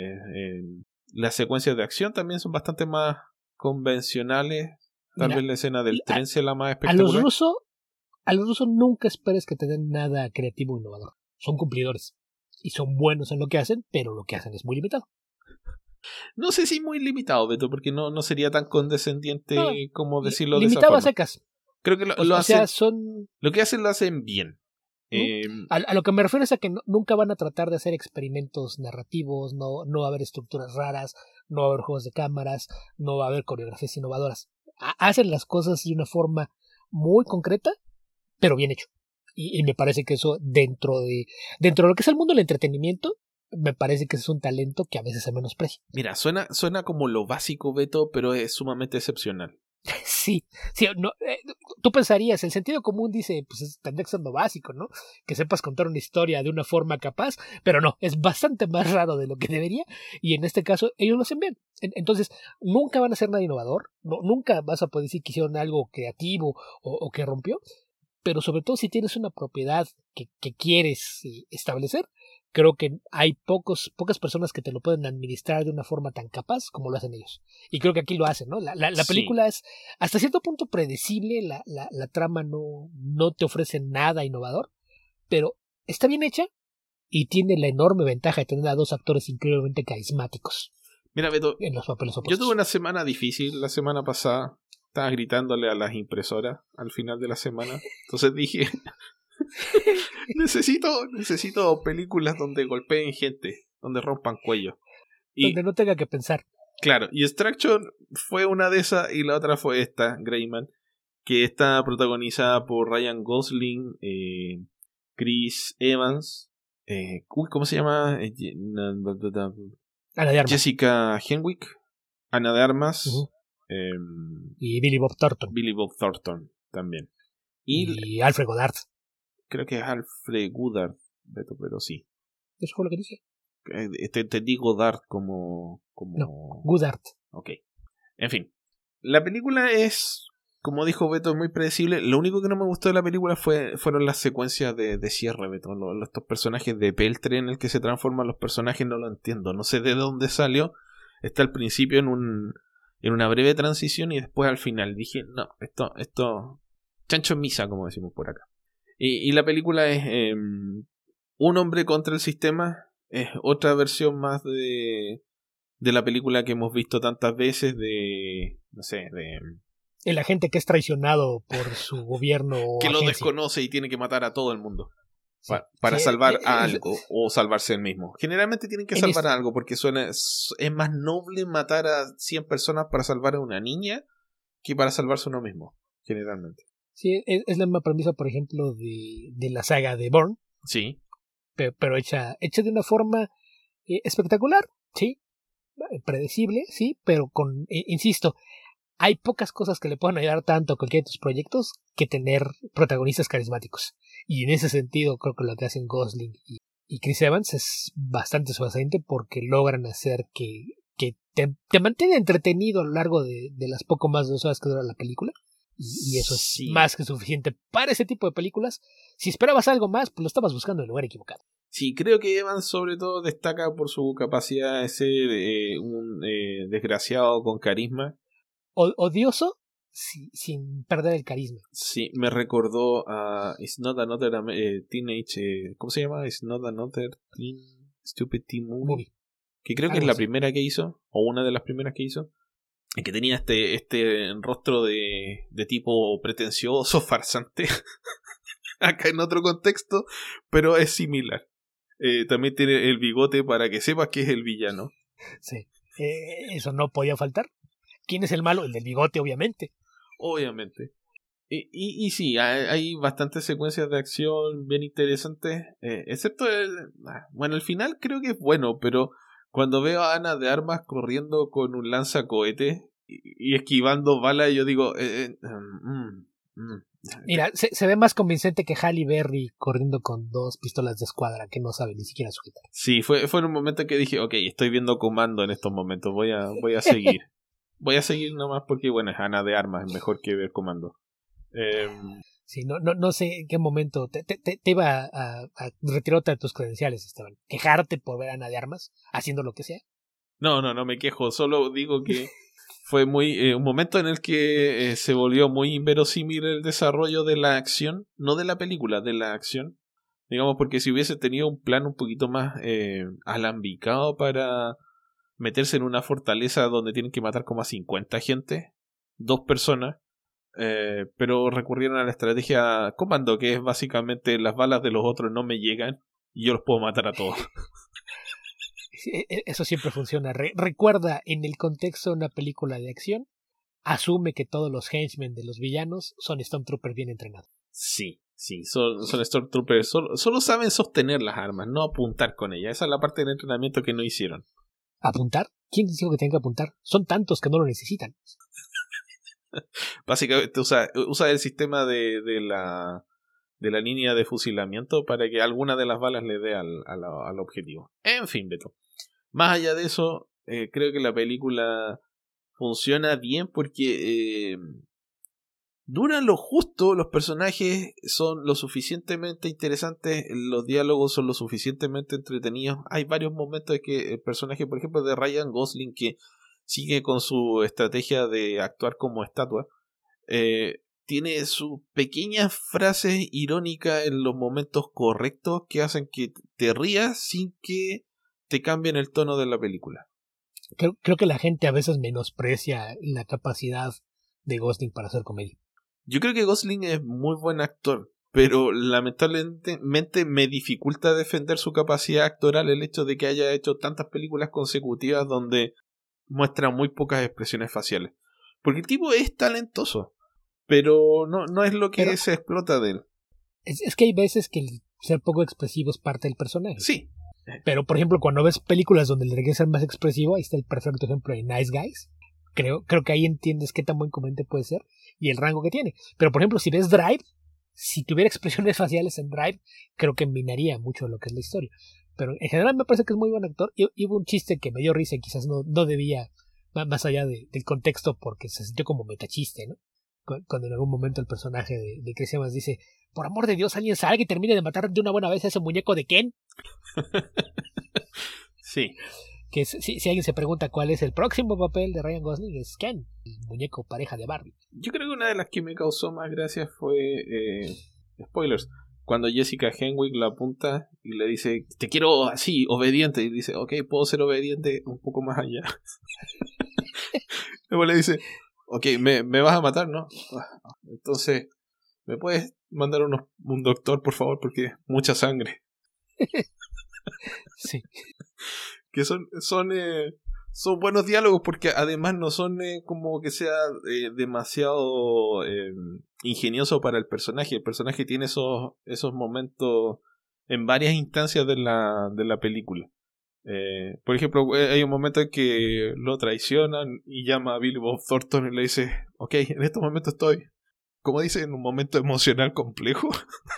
Speaker 1: Las secuencias de acción también son bastante más convencionales. Tal vez la escena del tren sea la más espectacular.
Speaker 2: A los rusos nunca esperes que te den nada creativo o innovador. Son cumplidores. Y son buenos en lo que hacen, pero lo que hacen es muy limitado.
Speaker 1: No sé si muy limitado, Beto, porque no sería tan condescendiente como decirlo de esa
Speaker 2: forma. Limitado a secas.
Speaker 1: Creo que lo que hacen lo hacen bien.
Speaker 2: A lo que me refiero es a que nunca van a tratar de hacer experimentos narrativos, no va a haber estructuras raras, no va a haber juegos de cámaras, no va a haber coreografías innovadoras. Hacen las cosas de una forma muy concreta, pero bien hecho. Y me parece que eso dentro de lo que es el mundo del entretenimiento, me parece que es un talento que a veces se menosprecia.
Speaker 1: Mira, suena como lo básico, Beto, pero es sumamente excepcional.
Speaker 2: Sí, tú pensarías, el sentido común dice, pues tendría que ser lo básico, ¿no? Que sepas contar una historia de una forma capaz, pero no, es bastante más raro de lo que debería, y en este caso ellos lo hacen bien. Entonces, nunca van a hacer nada innovador, nunca vas a poder decir que hicieron algo creativo o que rompió, pero sobre todo si tienes una propiedad que quieres establecer, creo que hay pocas personas que te lo pueden administrar de una forma tan capaz como lo hacen ellos. Y creo que aquí lo hacen, ¿no? La película es hasta cierto punto predecible, la trama no te ofrece nada innovador, pero está bien hecha y tiene la enorme ventaja de tener a dos actores increíblemente carismáticos.
Speaker 1: Mira, Beto,
Speaker 2: en los papeles opuestos.
Speaker 1: Yo tuve una semana difícil la semana pasada. Estaba gritándole a las impresoras al final de la semana. Entonces dije... necesito películas donde golpeen gente, donde rompan cuello.
Speaker 2: Donde no tenga que pensar.
Speaker 1: Claro, y Extraction fue una de esas y la otra fue esta, Greyman, que está protagonizada por Ryan Gosling, Chris Evans, ¿cómo se llama?
Speaker 2: Ana de Armas.
Speaker 1: Jessica Henwick, Ana de Armas,
Speaker 2: y Billy Bob Thornton.
Speaker 1: Billy Bob Thornton también.
Speaker 2: Y Alfred Goddard.
Speaker 1: Creo que es Alfred Goddard, Beto, pero sí.
Speaker 2: ¿Eso fue lo que dije?
Speaker 1: Te digo Goddard como...
Speaker 2: No, Goddard.
Speaker 1: Ok. En fin. La película es, como dijo Beto, muy predecible. Lo único que no me gustó de la película fueron las secuencias de cierre, Beto. Estos personajes de peltre en el que se transforman los personajes no lo entiendo. No sé de dónde salió. Está al principio en en una breve transición y después al final. Dije, no, esto, chancho en misa, como decimos por acá. Y la película es un hombre contra el sistema, es otra versión más de la película que hemos visto tantas veces no sé,
Speaker 2: el agente que es traicionado por su gobierno o
Speaker 1: que
Speaker 2: agencia.
Speaker 1: Lo desconoce y tiene que matar a todo el mundo.
Speaker 2: Sí.
Speaker 1: Para salvar a algo o salvarse él mismo. Generalmente tienen que salvar a algo porque es más noble matar a 100 personas para salvar a una niña que para salvarse uno mismo, generalmente.
Speaker 2: Sí, es la misma premisa, por ejemplo, de la saga de Bourne.
Speaker 1: Sí.
Speaker 2: Pero hecha de una forma espectacular, sí, predecible, sí, pero insisto, hay pocas cosas que le puedan ayudar tanto a cualquiera de tus proyectos que tener protagonistas carismáticos. Y en ese sentido creo que lo que hacen Gosling y Chris Evans es bastante suficiente porque logran hacer que te mantenga entretenido a lo largo de las poco más de 2 horas que dura la película. Y eso es más que suficiente para ese tipo de películas. Si esperabas algo más, pues lo estabas buscando en el lugar equivocado.
Speaker 1: Sí, creo que Evans sobre todo destaca por su capacidad de ser un desgraciado con carisma.
Speaker 2: Odioso sin perder el carisma.
Speaker 1: Sí, me recordó a It's Not Another Teenage... ¿cómo se llama? It's Not Another Stupid Teen Movie. Que creo que es la primera que hizo, o una de las primeras que hizo. En que tenía este rostro de tipo pretencioso, farsante. Acá en otro contexto, pero es similar. También tiene el bigote para que sepas que es el villano.
Speaker 2: Sí, eso no podía faltar. ¿Quién es el malo? El del bigote, obviamente.
Speaker 1: Obviamente. Y sí, hay bastantes secuencias de acción bien interesantes. Excepto el final creo que es bueno, pero cuando veo a Ana de Armas corriendo con un lanzacohetes y esquivando balas, yo digo...
Speaker 2: Mira, se ve más convincente que Halle Berry corriendo con 2 pistolas de escuadra que no sabe ni siquiera sujetar.
Speaker 1: Sí, fue en un momento que dije, ok, estoy viendo Comando en estos momentos, voy a seguir. Voy a seguir nomás porque, bueno, es Ana de Armas, es mejor que ver Comando.
Speaker 2: Sí, no sé en qué momento te iba a retirarte de tus credenciales, Esteban. ¿Quejarte por ver a Ana de Armas haciendo lo que sea?
Speaker 1: No me quejo, solo digo que fue muy un momento en el que se volvió muy inverosímil el desarrollo de la acción, no de la película, de la acción. Digamos, porque si hubiese tenido un plan un poquito más alambicado para meterse en una fortaleza donde tienen que matar como a 50 gente, 2 personas, pero recurrieron a la estrategia Comando, que es básicamente las balas de los otros no me llegan y yo los puedo matar a todos.
Speaker 2: Eso siempre funciona. Recuerda, en el contexto de una película de acción, asume que todos los henchmen de los villanos son Stormtroopers bien entrenados.
Speaker 1: Sí, son Stormtroopers. Solo saben sostener las armas, no apuntar con ellas. Esa es la parte del entrenamiento que no hicieron.
Speaker 2: ¿Apuntar? ¿Quién dijo que tenga que apuntar? Son tantos que no lo necesitan.
Speaker 1: Básicamente usa el sistema de la línea de fusilamiento para que alguna de las balas le dé al objetivo. En fin, Beto. Más allá de eso, creo que la película funciona bien porque dura lo justo, los personajes son lo suficientemente interesantes, los diálogos son lo suficientemente entretenidos. Hay varios momentos en que el personaje, por ejemplo, de Ryan Gosling, que sigue con su estrategia de actuar como estatua, tiene sus pequeñas frases irónicas en los momentos correctos que hacen que te rías sin que te cambien el tono de la película.
Speaker 2: Creo que la gente a veces menosprecia la capacidad de Gosling para hacer comedia.
Speaker 1: Yo creo que Gosling es muy buen actor, pero lamentablemente me dificulta defender su capacidad actoral el hecho de que haya hecho tantas películas consecutivas donde muestra muy pocas expresiones faciales. Porque el tipo es talentoso, pero no es lo que se explota de él.
Speaker 2: Es que hay veces que el ser poco expresivo es parte del personaje.
Speaker 1: Sí.
Speaker 2: Pero, por ejemplo, cuando ves películas donde le requiere ser más expresivo, ahí está el perfecto ejemplo de Nice Guys. Creo que ahí entiendes qué tan buen comediante puede ser y el rango que tiene. Pero, por ejemplo, si ves Drive, si tuviera expresiones faciales en Drive, creo que minaría mucho lo que es la historia. Pero en general me parece que es muy buen actor. Y hubo un chiste que me dio risa y quizás no debía, más allá del contexto, porque se sintió como metachiste, ¿no? Cuando en algún momento el personaje de Chris Evans dice: por amor de Dios, alguien salga y termine de matar de una buena vez a ese muñeco de Ken.
Speaker 1: Sí.
Speaker 2: que si alguien se pregunta cuál es el próximo papel de Ryan Gosling, es Ken, el muñeco pareja de Barbie.
Speaker 1: Yo creo que una de las que me causó más gracia fue spoilers, cuando Jessica Henwick la apunta y le dice, te quiero así, obediente, y dice, ok, puedo ser obediente un poco más allá. Luego le dice, ok, me vas a matar, ¿no? Entonces, ¿me puedes mandar un doctor, por favor? Porque mucha sangre.
Speaker 2: Sí.
Speaker 1: Que son buenos diálogos, porque además no son como que sea demasiado ingenioso para el personaje. El personaje tiene esos momentos en varias instancias de la película. Por ejemplo, hay un momento en que lo traicionan y llama a Billy Bob Thornton y le dice, ok, en este momento estoy, como dice, en un momento emocional complejo.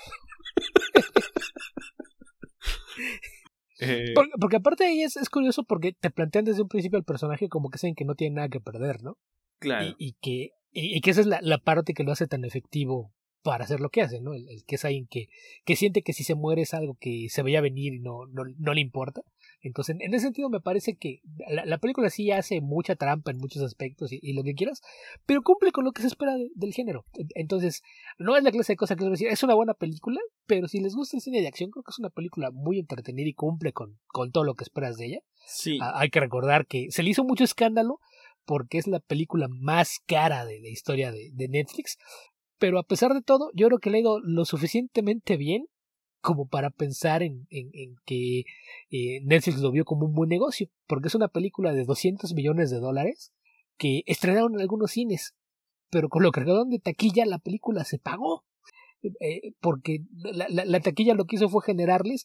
Speaker 2: Porque aparte ahí es curioso porque te plantean desde un principio al personaje como que saben que no tiene nada que perder, ¿no?
Speaker 1: Claro.
Speaker 2: Y que esa es la parte que lo hace tan efectivo para hacer lo que hace, ¿no? El que es alguien que siente que si se muere es algo que se veía venir y no le importa. Entonces, en ese sentido me parece que la película sí hace mucha trampa en muchos aspectos y lo que quieras, pero cumple con lo que se espera del género. Entonces, no es la clase de cosa que decir, es una buena película, pero si les gusta el cine de acción, creo que es una película muy entretenida y cumple con todo lo que esperas de ella.
Speaker 1: Sí.
Speaker 2: Hay que recordar que se le hizo mucho escándalo porque es la película más cara de la historia de Netflix, pero a pesar de todo, yo creo que le ha ido lo suficientemente bien como para pensar en que Netflix lo vio como un buen negocio, porque es una película de $200 millones que estrenaron en algunos cines, pero con lo que recaudaron de taquilla la película se pagó, porque la taquilla lo que hizo fue generarles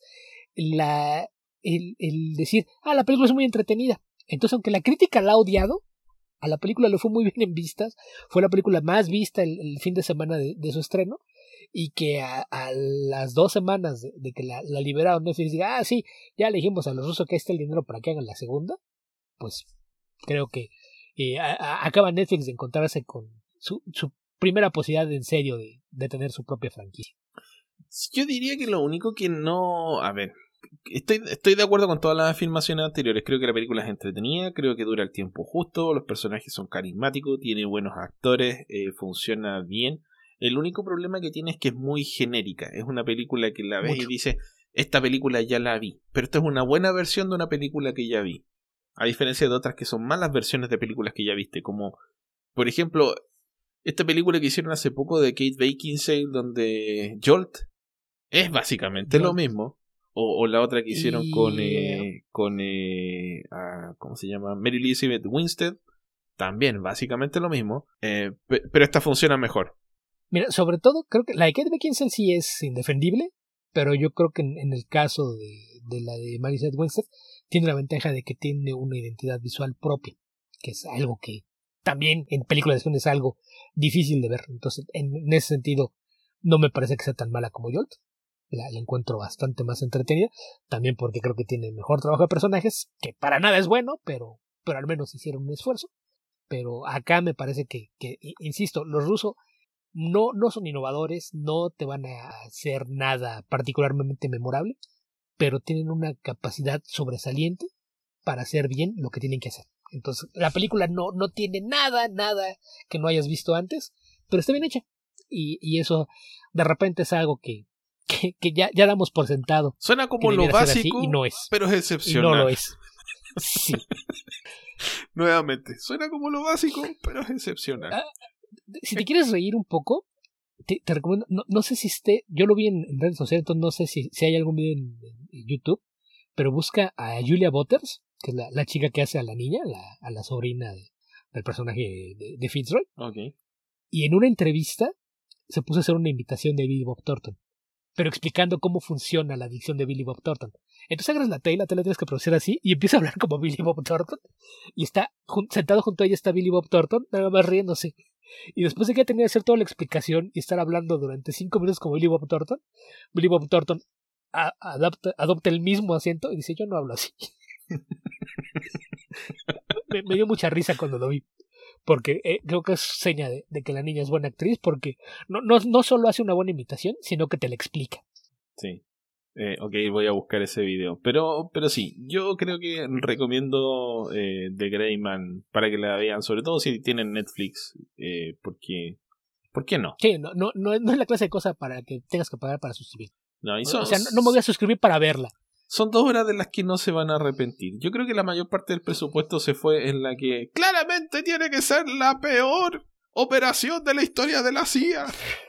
Speaker 2: el decir, la película es muy entretenida. Entonces, aunque la crítica la ha odiado, a la película le fue muy bien en vistas, fue la película más vista el fin de semana de su estreno, y que a las 2 semanas de que la liberaron Netflix diga, sí, ya le dijimos a los rusos que ahí está el dinero para que hagan la segunda, pues creo que acaba Netflix de encontrarse con su primera posibilidad en serio de tener su propia franquicia.
Speaker 1: Yo diría que lo único que no... A ver, estoy de acuerdo con todas las afirmaciones anteriores. Creo que la película es entretenida, creo que dura el tiempo justo, los personajes son carismáticos, tiene buenos actores, funciona bien. El único problema que tiene es que es muy genérica. Es una película que la ves y dices, esta película ya la vi, pero esta es una buena versión de una película que ya vi. A diferencia de otras que son malas versiones de películas que ya viste, como por ejemplo esta película que hicieron hace poco de Kate Beckinsale, donde Jolt es básicamente lo mismo. O la otra que hicieron con ¿cómo se llama? Mary Elizabeth Winstead, también básicamente lo mismo, pero esta funciona mejor.
Speaker 2: Mira, sobre todo creo que la de Kate Beckinsale sí es indefendible, pero yo creo que en el caso de la de Mary Elizabeth Winstead tiene la ventaja de que tiene una identidad visual propia, que es algo que también en películas de acción es algo difícil de ver. Entonces, en ese sentido, no me parece que sea tan mala como Jolt. La encuentro bastante más entretenida, también porque creo que tiene mejor trabajo de personajes, que para nada es bueno, pero al menos hicieron un esfuerzo. Pero acá me parece que insisto, los rusos no son innovadores, no te van a hacer nada particularmente memorable, pero tienen una capacidad sobresaliente para hacer bien lo que tienen que hacer. Entonces, la película no tiene nada que no hayas visto antes, pero está bien hecha. Y eso de repente es algo que ya damos por sentado.
Speaker 1: Suena como lo básico,
Speaker 2: y no es.
Speaker 1: pero es excepcional.
Speaker 2: Y no lo es. Sí.
Speaker 1: Nuevamente, suena como lo básico, pero es excepcional.
Speaker 2: Si te quieres reír un poco, te recomiendo, no sé si yo lo vi en redes sociales, entonces no sé si hay algún video en YouTube, pero busca a Julia Butters, que es la chica que hace a la niña, a la sobrina del personaje de Fitzroy.
Speaker 1: Okay.
Speaker 2: Y en una entrevista se puso a hacer una invitación de Billy Bob Thornton, pero explicando cómo funciona la adicción de Billy Bob Thornton. Entonces agarras la tele tienes que producir así, y empieza a hablar como Billy Bob Thornton, y está sentado junto a ella está Billy Bob Thornton, nada más riéndose. Y después de que tenía que hacer toda la explicación y estar hablando durante 5 minutos como Billy Bob Thornton adopta el mismo acento y dice, yo no hablo así. me dio mucha risa cuando lo vi, porque creo que es seña de que la niña es buena actriz, porque no solo hace una buena imitación, sino que te la explica.
Speaker 1: Sí. Ok, voy a buscar ese video. Pero sí, yo creo que recomiendo The Greyman para que la vean, sobre todo si tienen Netflix, porque ¿por qué no?
Speaker 2: Sí, no es la clase de cosa para que tengas que pagar para suscribir.
Speaker 1: No,
Speaker 2: O sea, no me voy a suscribir para verla.
Speaker 1: Son 2 horas de las que no se van a arrepentir. Yo creo que la mayor parte del presupuesto se fue en la que claramente tiene que ser la peor operación de la historia de la CIA.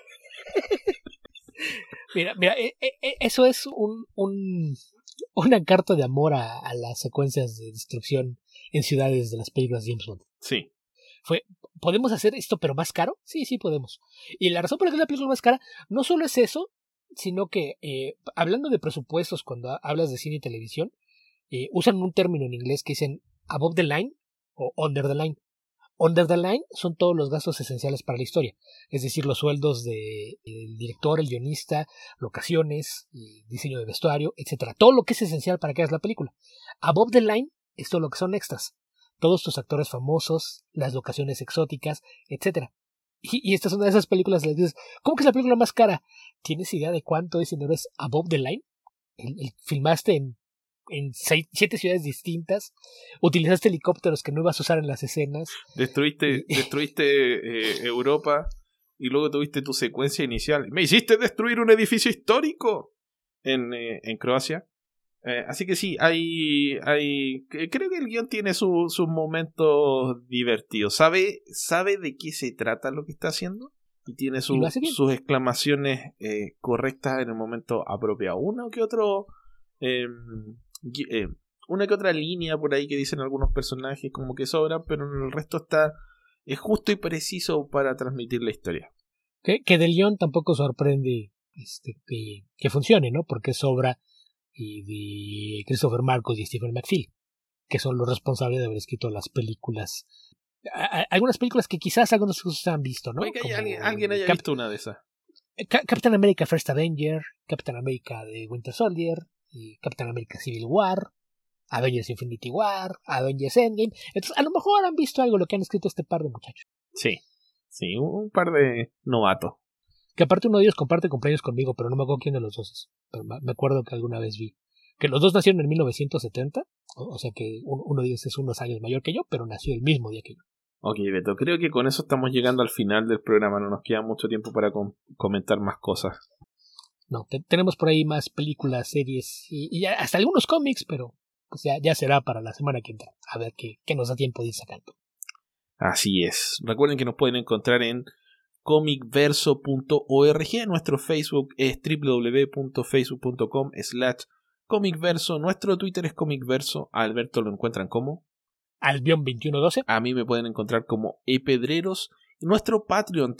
Speaker 2: Mira, eso es una carta de amor a las secuencias de destrucción en ciudades de las películas de James Bond.
Speaker 1: Sí.
Speaker 2: ¿Podemos hacer esto pero más caro? Sí podemos. Y la razón por la que es la película más cara no solo es eso, sino que hablando de presupuestos cuando hablas de cine y televisión, usan un término en inglés que dicen above the line o under the line. Under the line son todos los gastos esenciales para la historia, es decir, los sueldos del director, el guionista, locaciones, diseño de vestuario, etcétera. Todo lo que es esencial para que hagas la película. Above the line es todo lo que son extras. Todos tus actores famosos, las locaciones exóticas, etcétera. Y esta es una de esas películas que les dices, ¿cómo que es la película más cara? ¿Tienes idea de cuánto ese dinero es above the line? Filmaste en 7 ciudades distintas, utilizaste helicópteros que no ibas a usar en las escenas.
Speaker 1: Destruiste Europa y luego tuviste tu secuencia inicial. ¡Me hiciste destruir un edificio histórico! En Croacia. Así que sí, creo que el guión tiene sus momentos divertidos. Sabe de qué se trata lo que está haciendo y tiene sus exclamaciones correctas en el momento apropiado. Una que otra línea por ahí que dicen algunos personajes como que sobra, pero en el resto es justo y preciso para transmitir la historia.
Speaker 2: Que del guión tampoco sorprende que funcione, ¿no? Porque sobra y de Christopher Marcos y Stephen McPhee, que son los responsables de haber escrito las películas. Algunas películas que quizás algunos han visto, ¿no?
Speaker 1: Oiga, alguien haya visto una de esas.
Speaker 2: Captain America First Avenger, Captain America de Winter Soldier, y Captain America Civil War, Avengers Infinity War, Avengers Endgame. Entonces, a lo mejor han visto algo de lo que han escrito este par de muchachos.
Speaker 1: Sí, un par de novatos.
Speaker 2: Que aparte uno de ellos comparte cumpleaños conmigo, pero no me acuerdo quién de los dos es. Pero me acuerdo que alguna vez vi que los dos nacieron en 1970, o sea que uno de ellos es unos años mayor que yo, pero nació el mismo día que yo.
Speaker 1: Ok, Beto, creo que con eso estamos llegando al final del programa, no nos queda mucho tiempo para comentar más cosas.
Speaker 2: No, tenemos por ahí más películas, series y hasta algunos cómics, pero pues ya será para la semana que entra, a ver qué nos da tiempo de ir sacando.
Speaker 1: Así es, recuerden que nos pueden encontrar en comicverso.org. Nuestro Facebook es www.facebook.com/comicverso. Nuestro Twitter es comicverso. A Alberto lo encuentran como
Speaker 2: Albion2112.
Speaker 1: A mí me pueden encontrar como epedreros. Nuestro Patreon,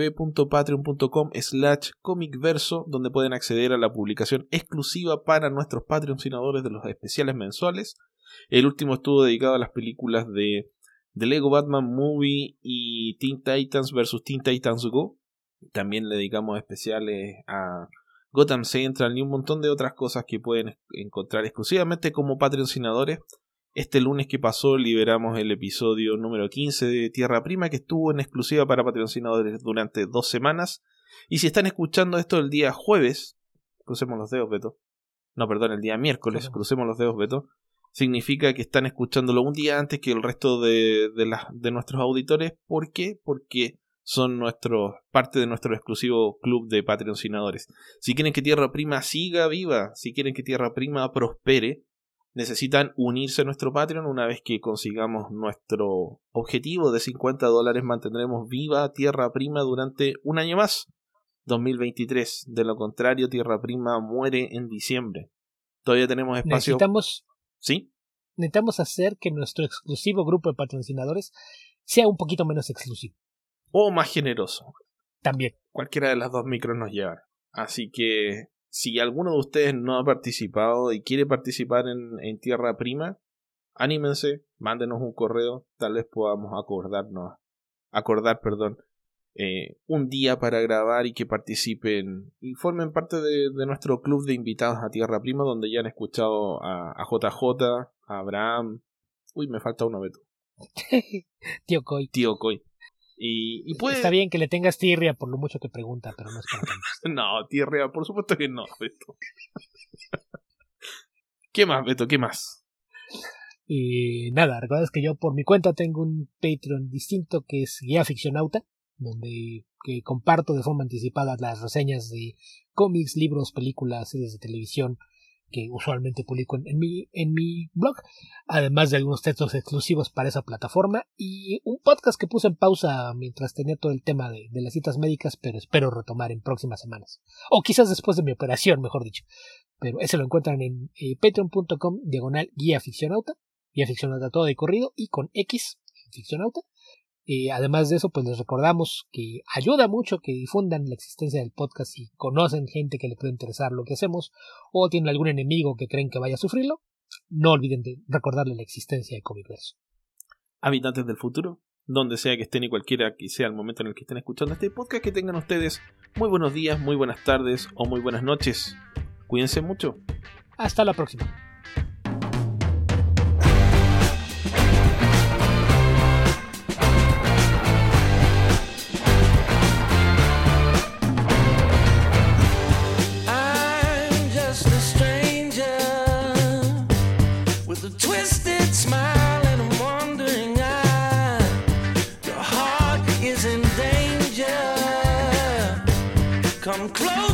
Speaker 1: www.patreon.com/comicverso, donde pueden acceder a la publicación exclusiva para nuestros patrocinadores de los especiales mensuales. El último estuvo dedicado a las películas de The Lego Batman Movie y Teen Titans vs. Teen Titans Go. También le dedicamos especiales a Gotham Central y un montón de otras cosas que pueden encontrar exclusivamente como patrocinadores. Este lunes que pasó liberamos el episodio número 15 de Tierra Prima, que estuvo en exclusiva para patrocinadores durante 2 semanas. Y si están escuchando esto el día jueves, crucemos los dedos, Beto. No, perdón, el día miércoles, crucemos los dedos, Beto. Significa que están escuchándolo un día antes que el resto de nuestros auditores. ¿Por qué? Porque son parte de nuestro exclusivo club de patrocinadores. Si quieren que Tierra Prima siga viva, si quieren que Tierra Prima prospere, necesitan unirse a nuestro Patreon. Una vez que consigamos nuestro objetivo de $50, mantendremos viva Tierra Prima durante un año más, 2023. De lo contrario, Tierra Prima muere en diciembre. Todavía tenemos espacio. ¿Sí?
Speaker 2: Necesitamos hacer que nuestro exclusivo grupo de patrocinadores sea un poquito menos exclusivo.
Speaker 1: O más generoso.
Speaker 2: También.
Speaker 1: Cualquiera de las dos micros nos llevará. Así que si alguno de ustedes no ha participado y quiere participar en Tierra Prima, anímense, mándenos un correo, tal vez podamos acordar un día para grabar y que participen y formen parte de nuestro club de invitados a Tierra Prima, donde ya han escuchado a JJ, a Abraham. Uy, me falta uno, Beto.
Speaker 2: Tío Coy.
Speaker 1: Y puede...
Speaker 2: Está bien que le tengas tirria por lo mucho que pregunta, pero no es para tanto.
Speaker 1: No, tirria, por supuesto que no, Beto. ¿Qué más, Beto? ¿Qué más?
Speaker 2: Y nada, recuerdas que yo por mi cuenta tengo un Patreon distinto que es Guía Ficcionauta, donde que comparto de forma anticipada las reseñas de cómics, libros, películas, series de televisión que usualmente publico en mi blog, además de algunos textos exclusivos para esa plataforma y un podcast que puse en pausa mientras tenía todo el tema de las citas médicas, pero espero retomar en próximas semanas, o quizás después de mi operación, mejor dicho. Pero ese lo encuentran en patreon.com/guía ficcionauta todo de corrido y con X ficcionauta. Además de eso, pues les recordamos que ayuda mucho que difundan la existencia del podcast si conocen gente que le puede interesar lo que hacemos o tienen algún enemigo que creen que vaya a sufrirlo. No olviden de recordarle la existencia de Comicverso.
Speaker 1: Habitantes del futuro, donde sea que estén y cualquiera que sea el momento en el que estén escuchando este podcast, que tengan ustedes muy buenos días, muy buenas tardes o muy buenas noches. Cuídense mucho.
Speaker 2: Hasta la próxima.
Speaker 3: Come close.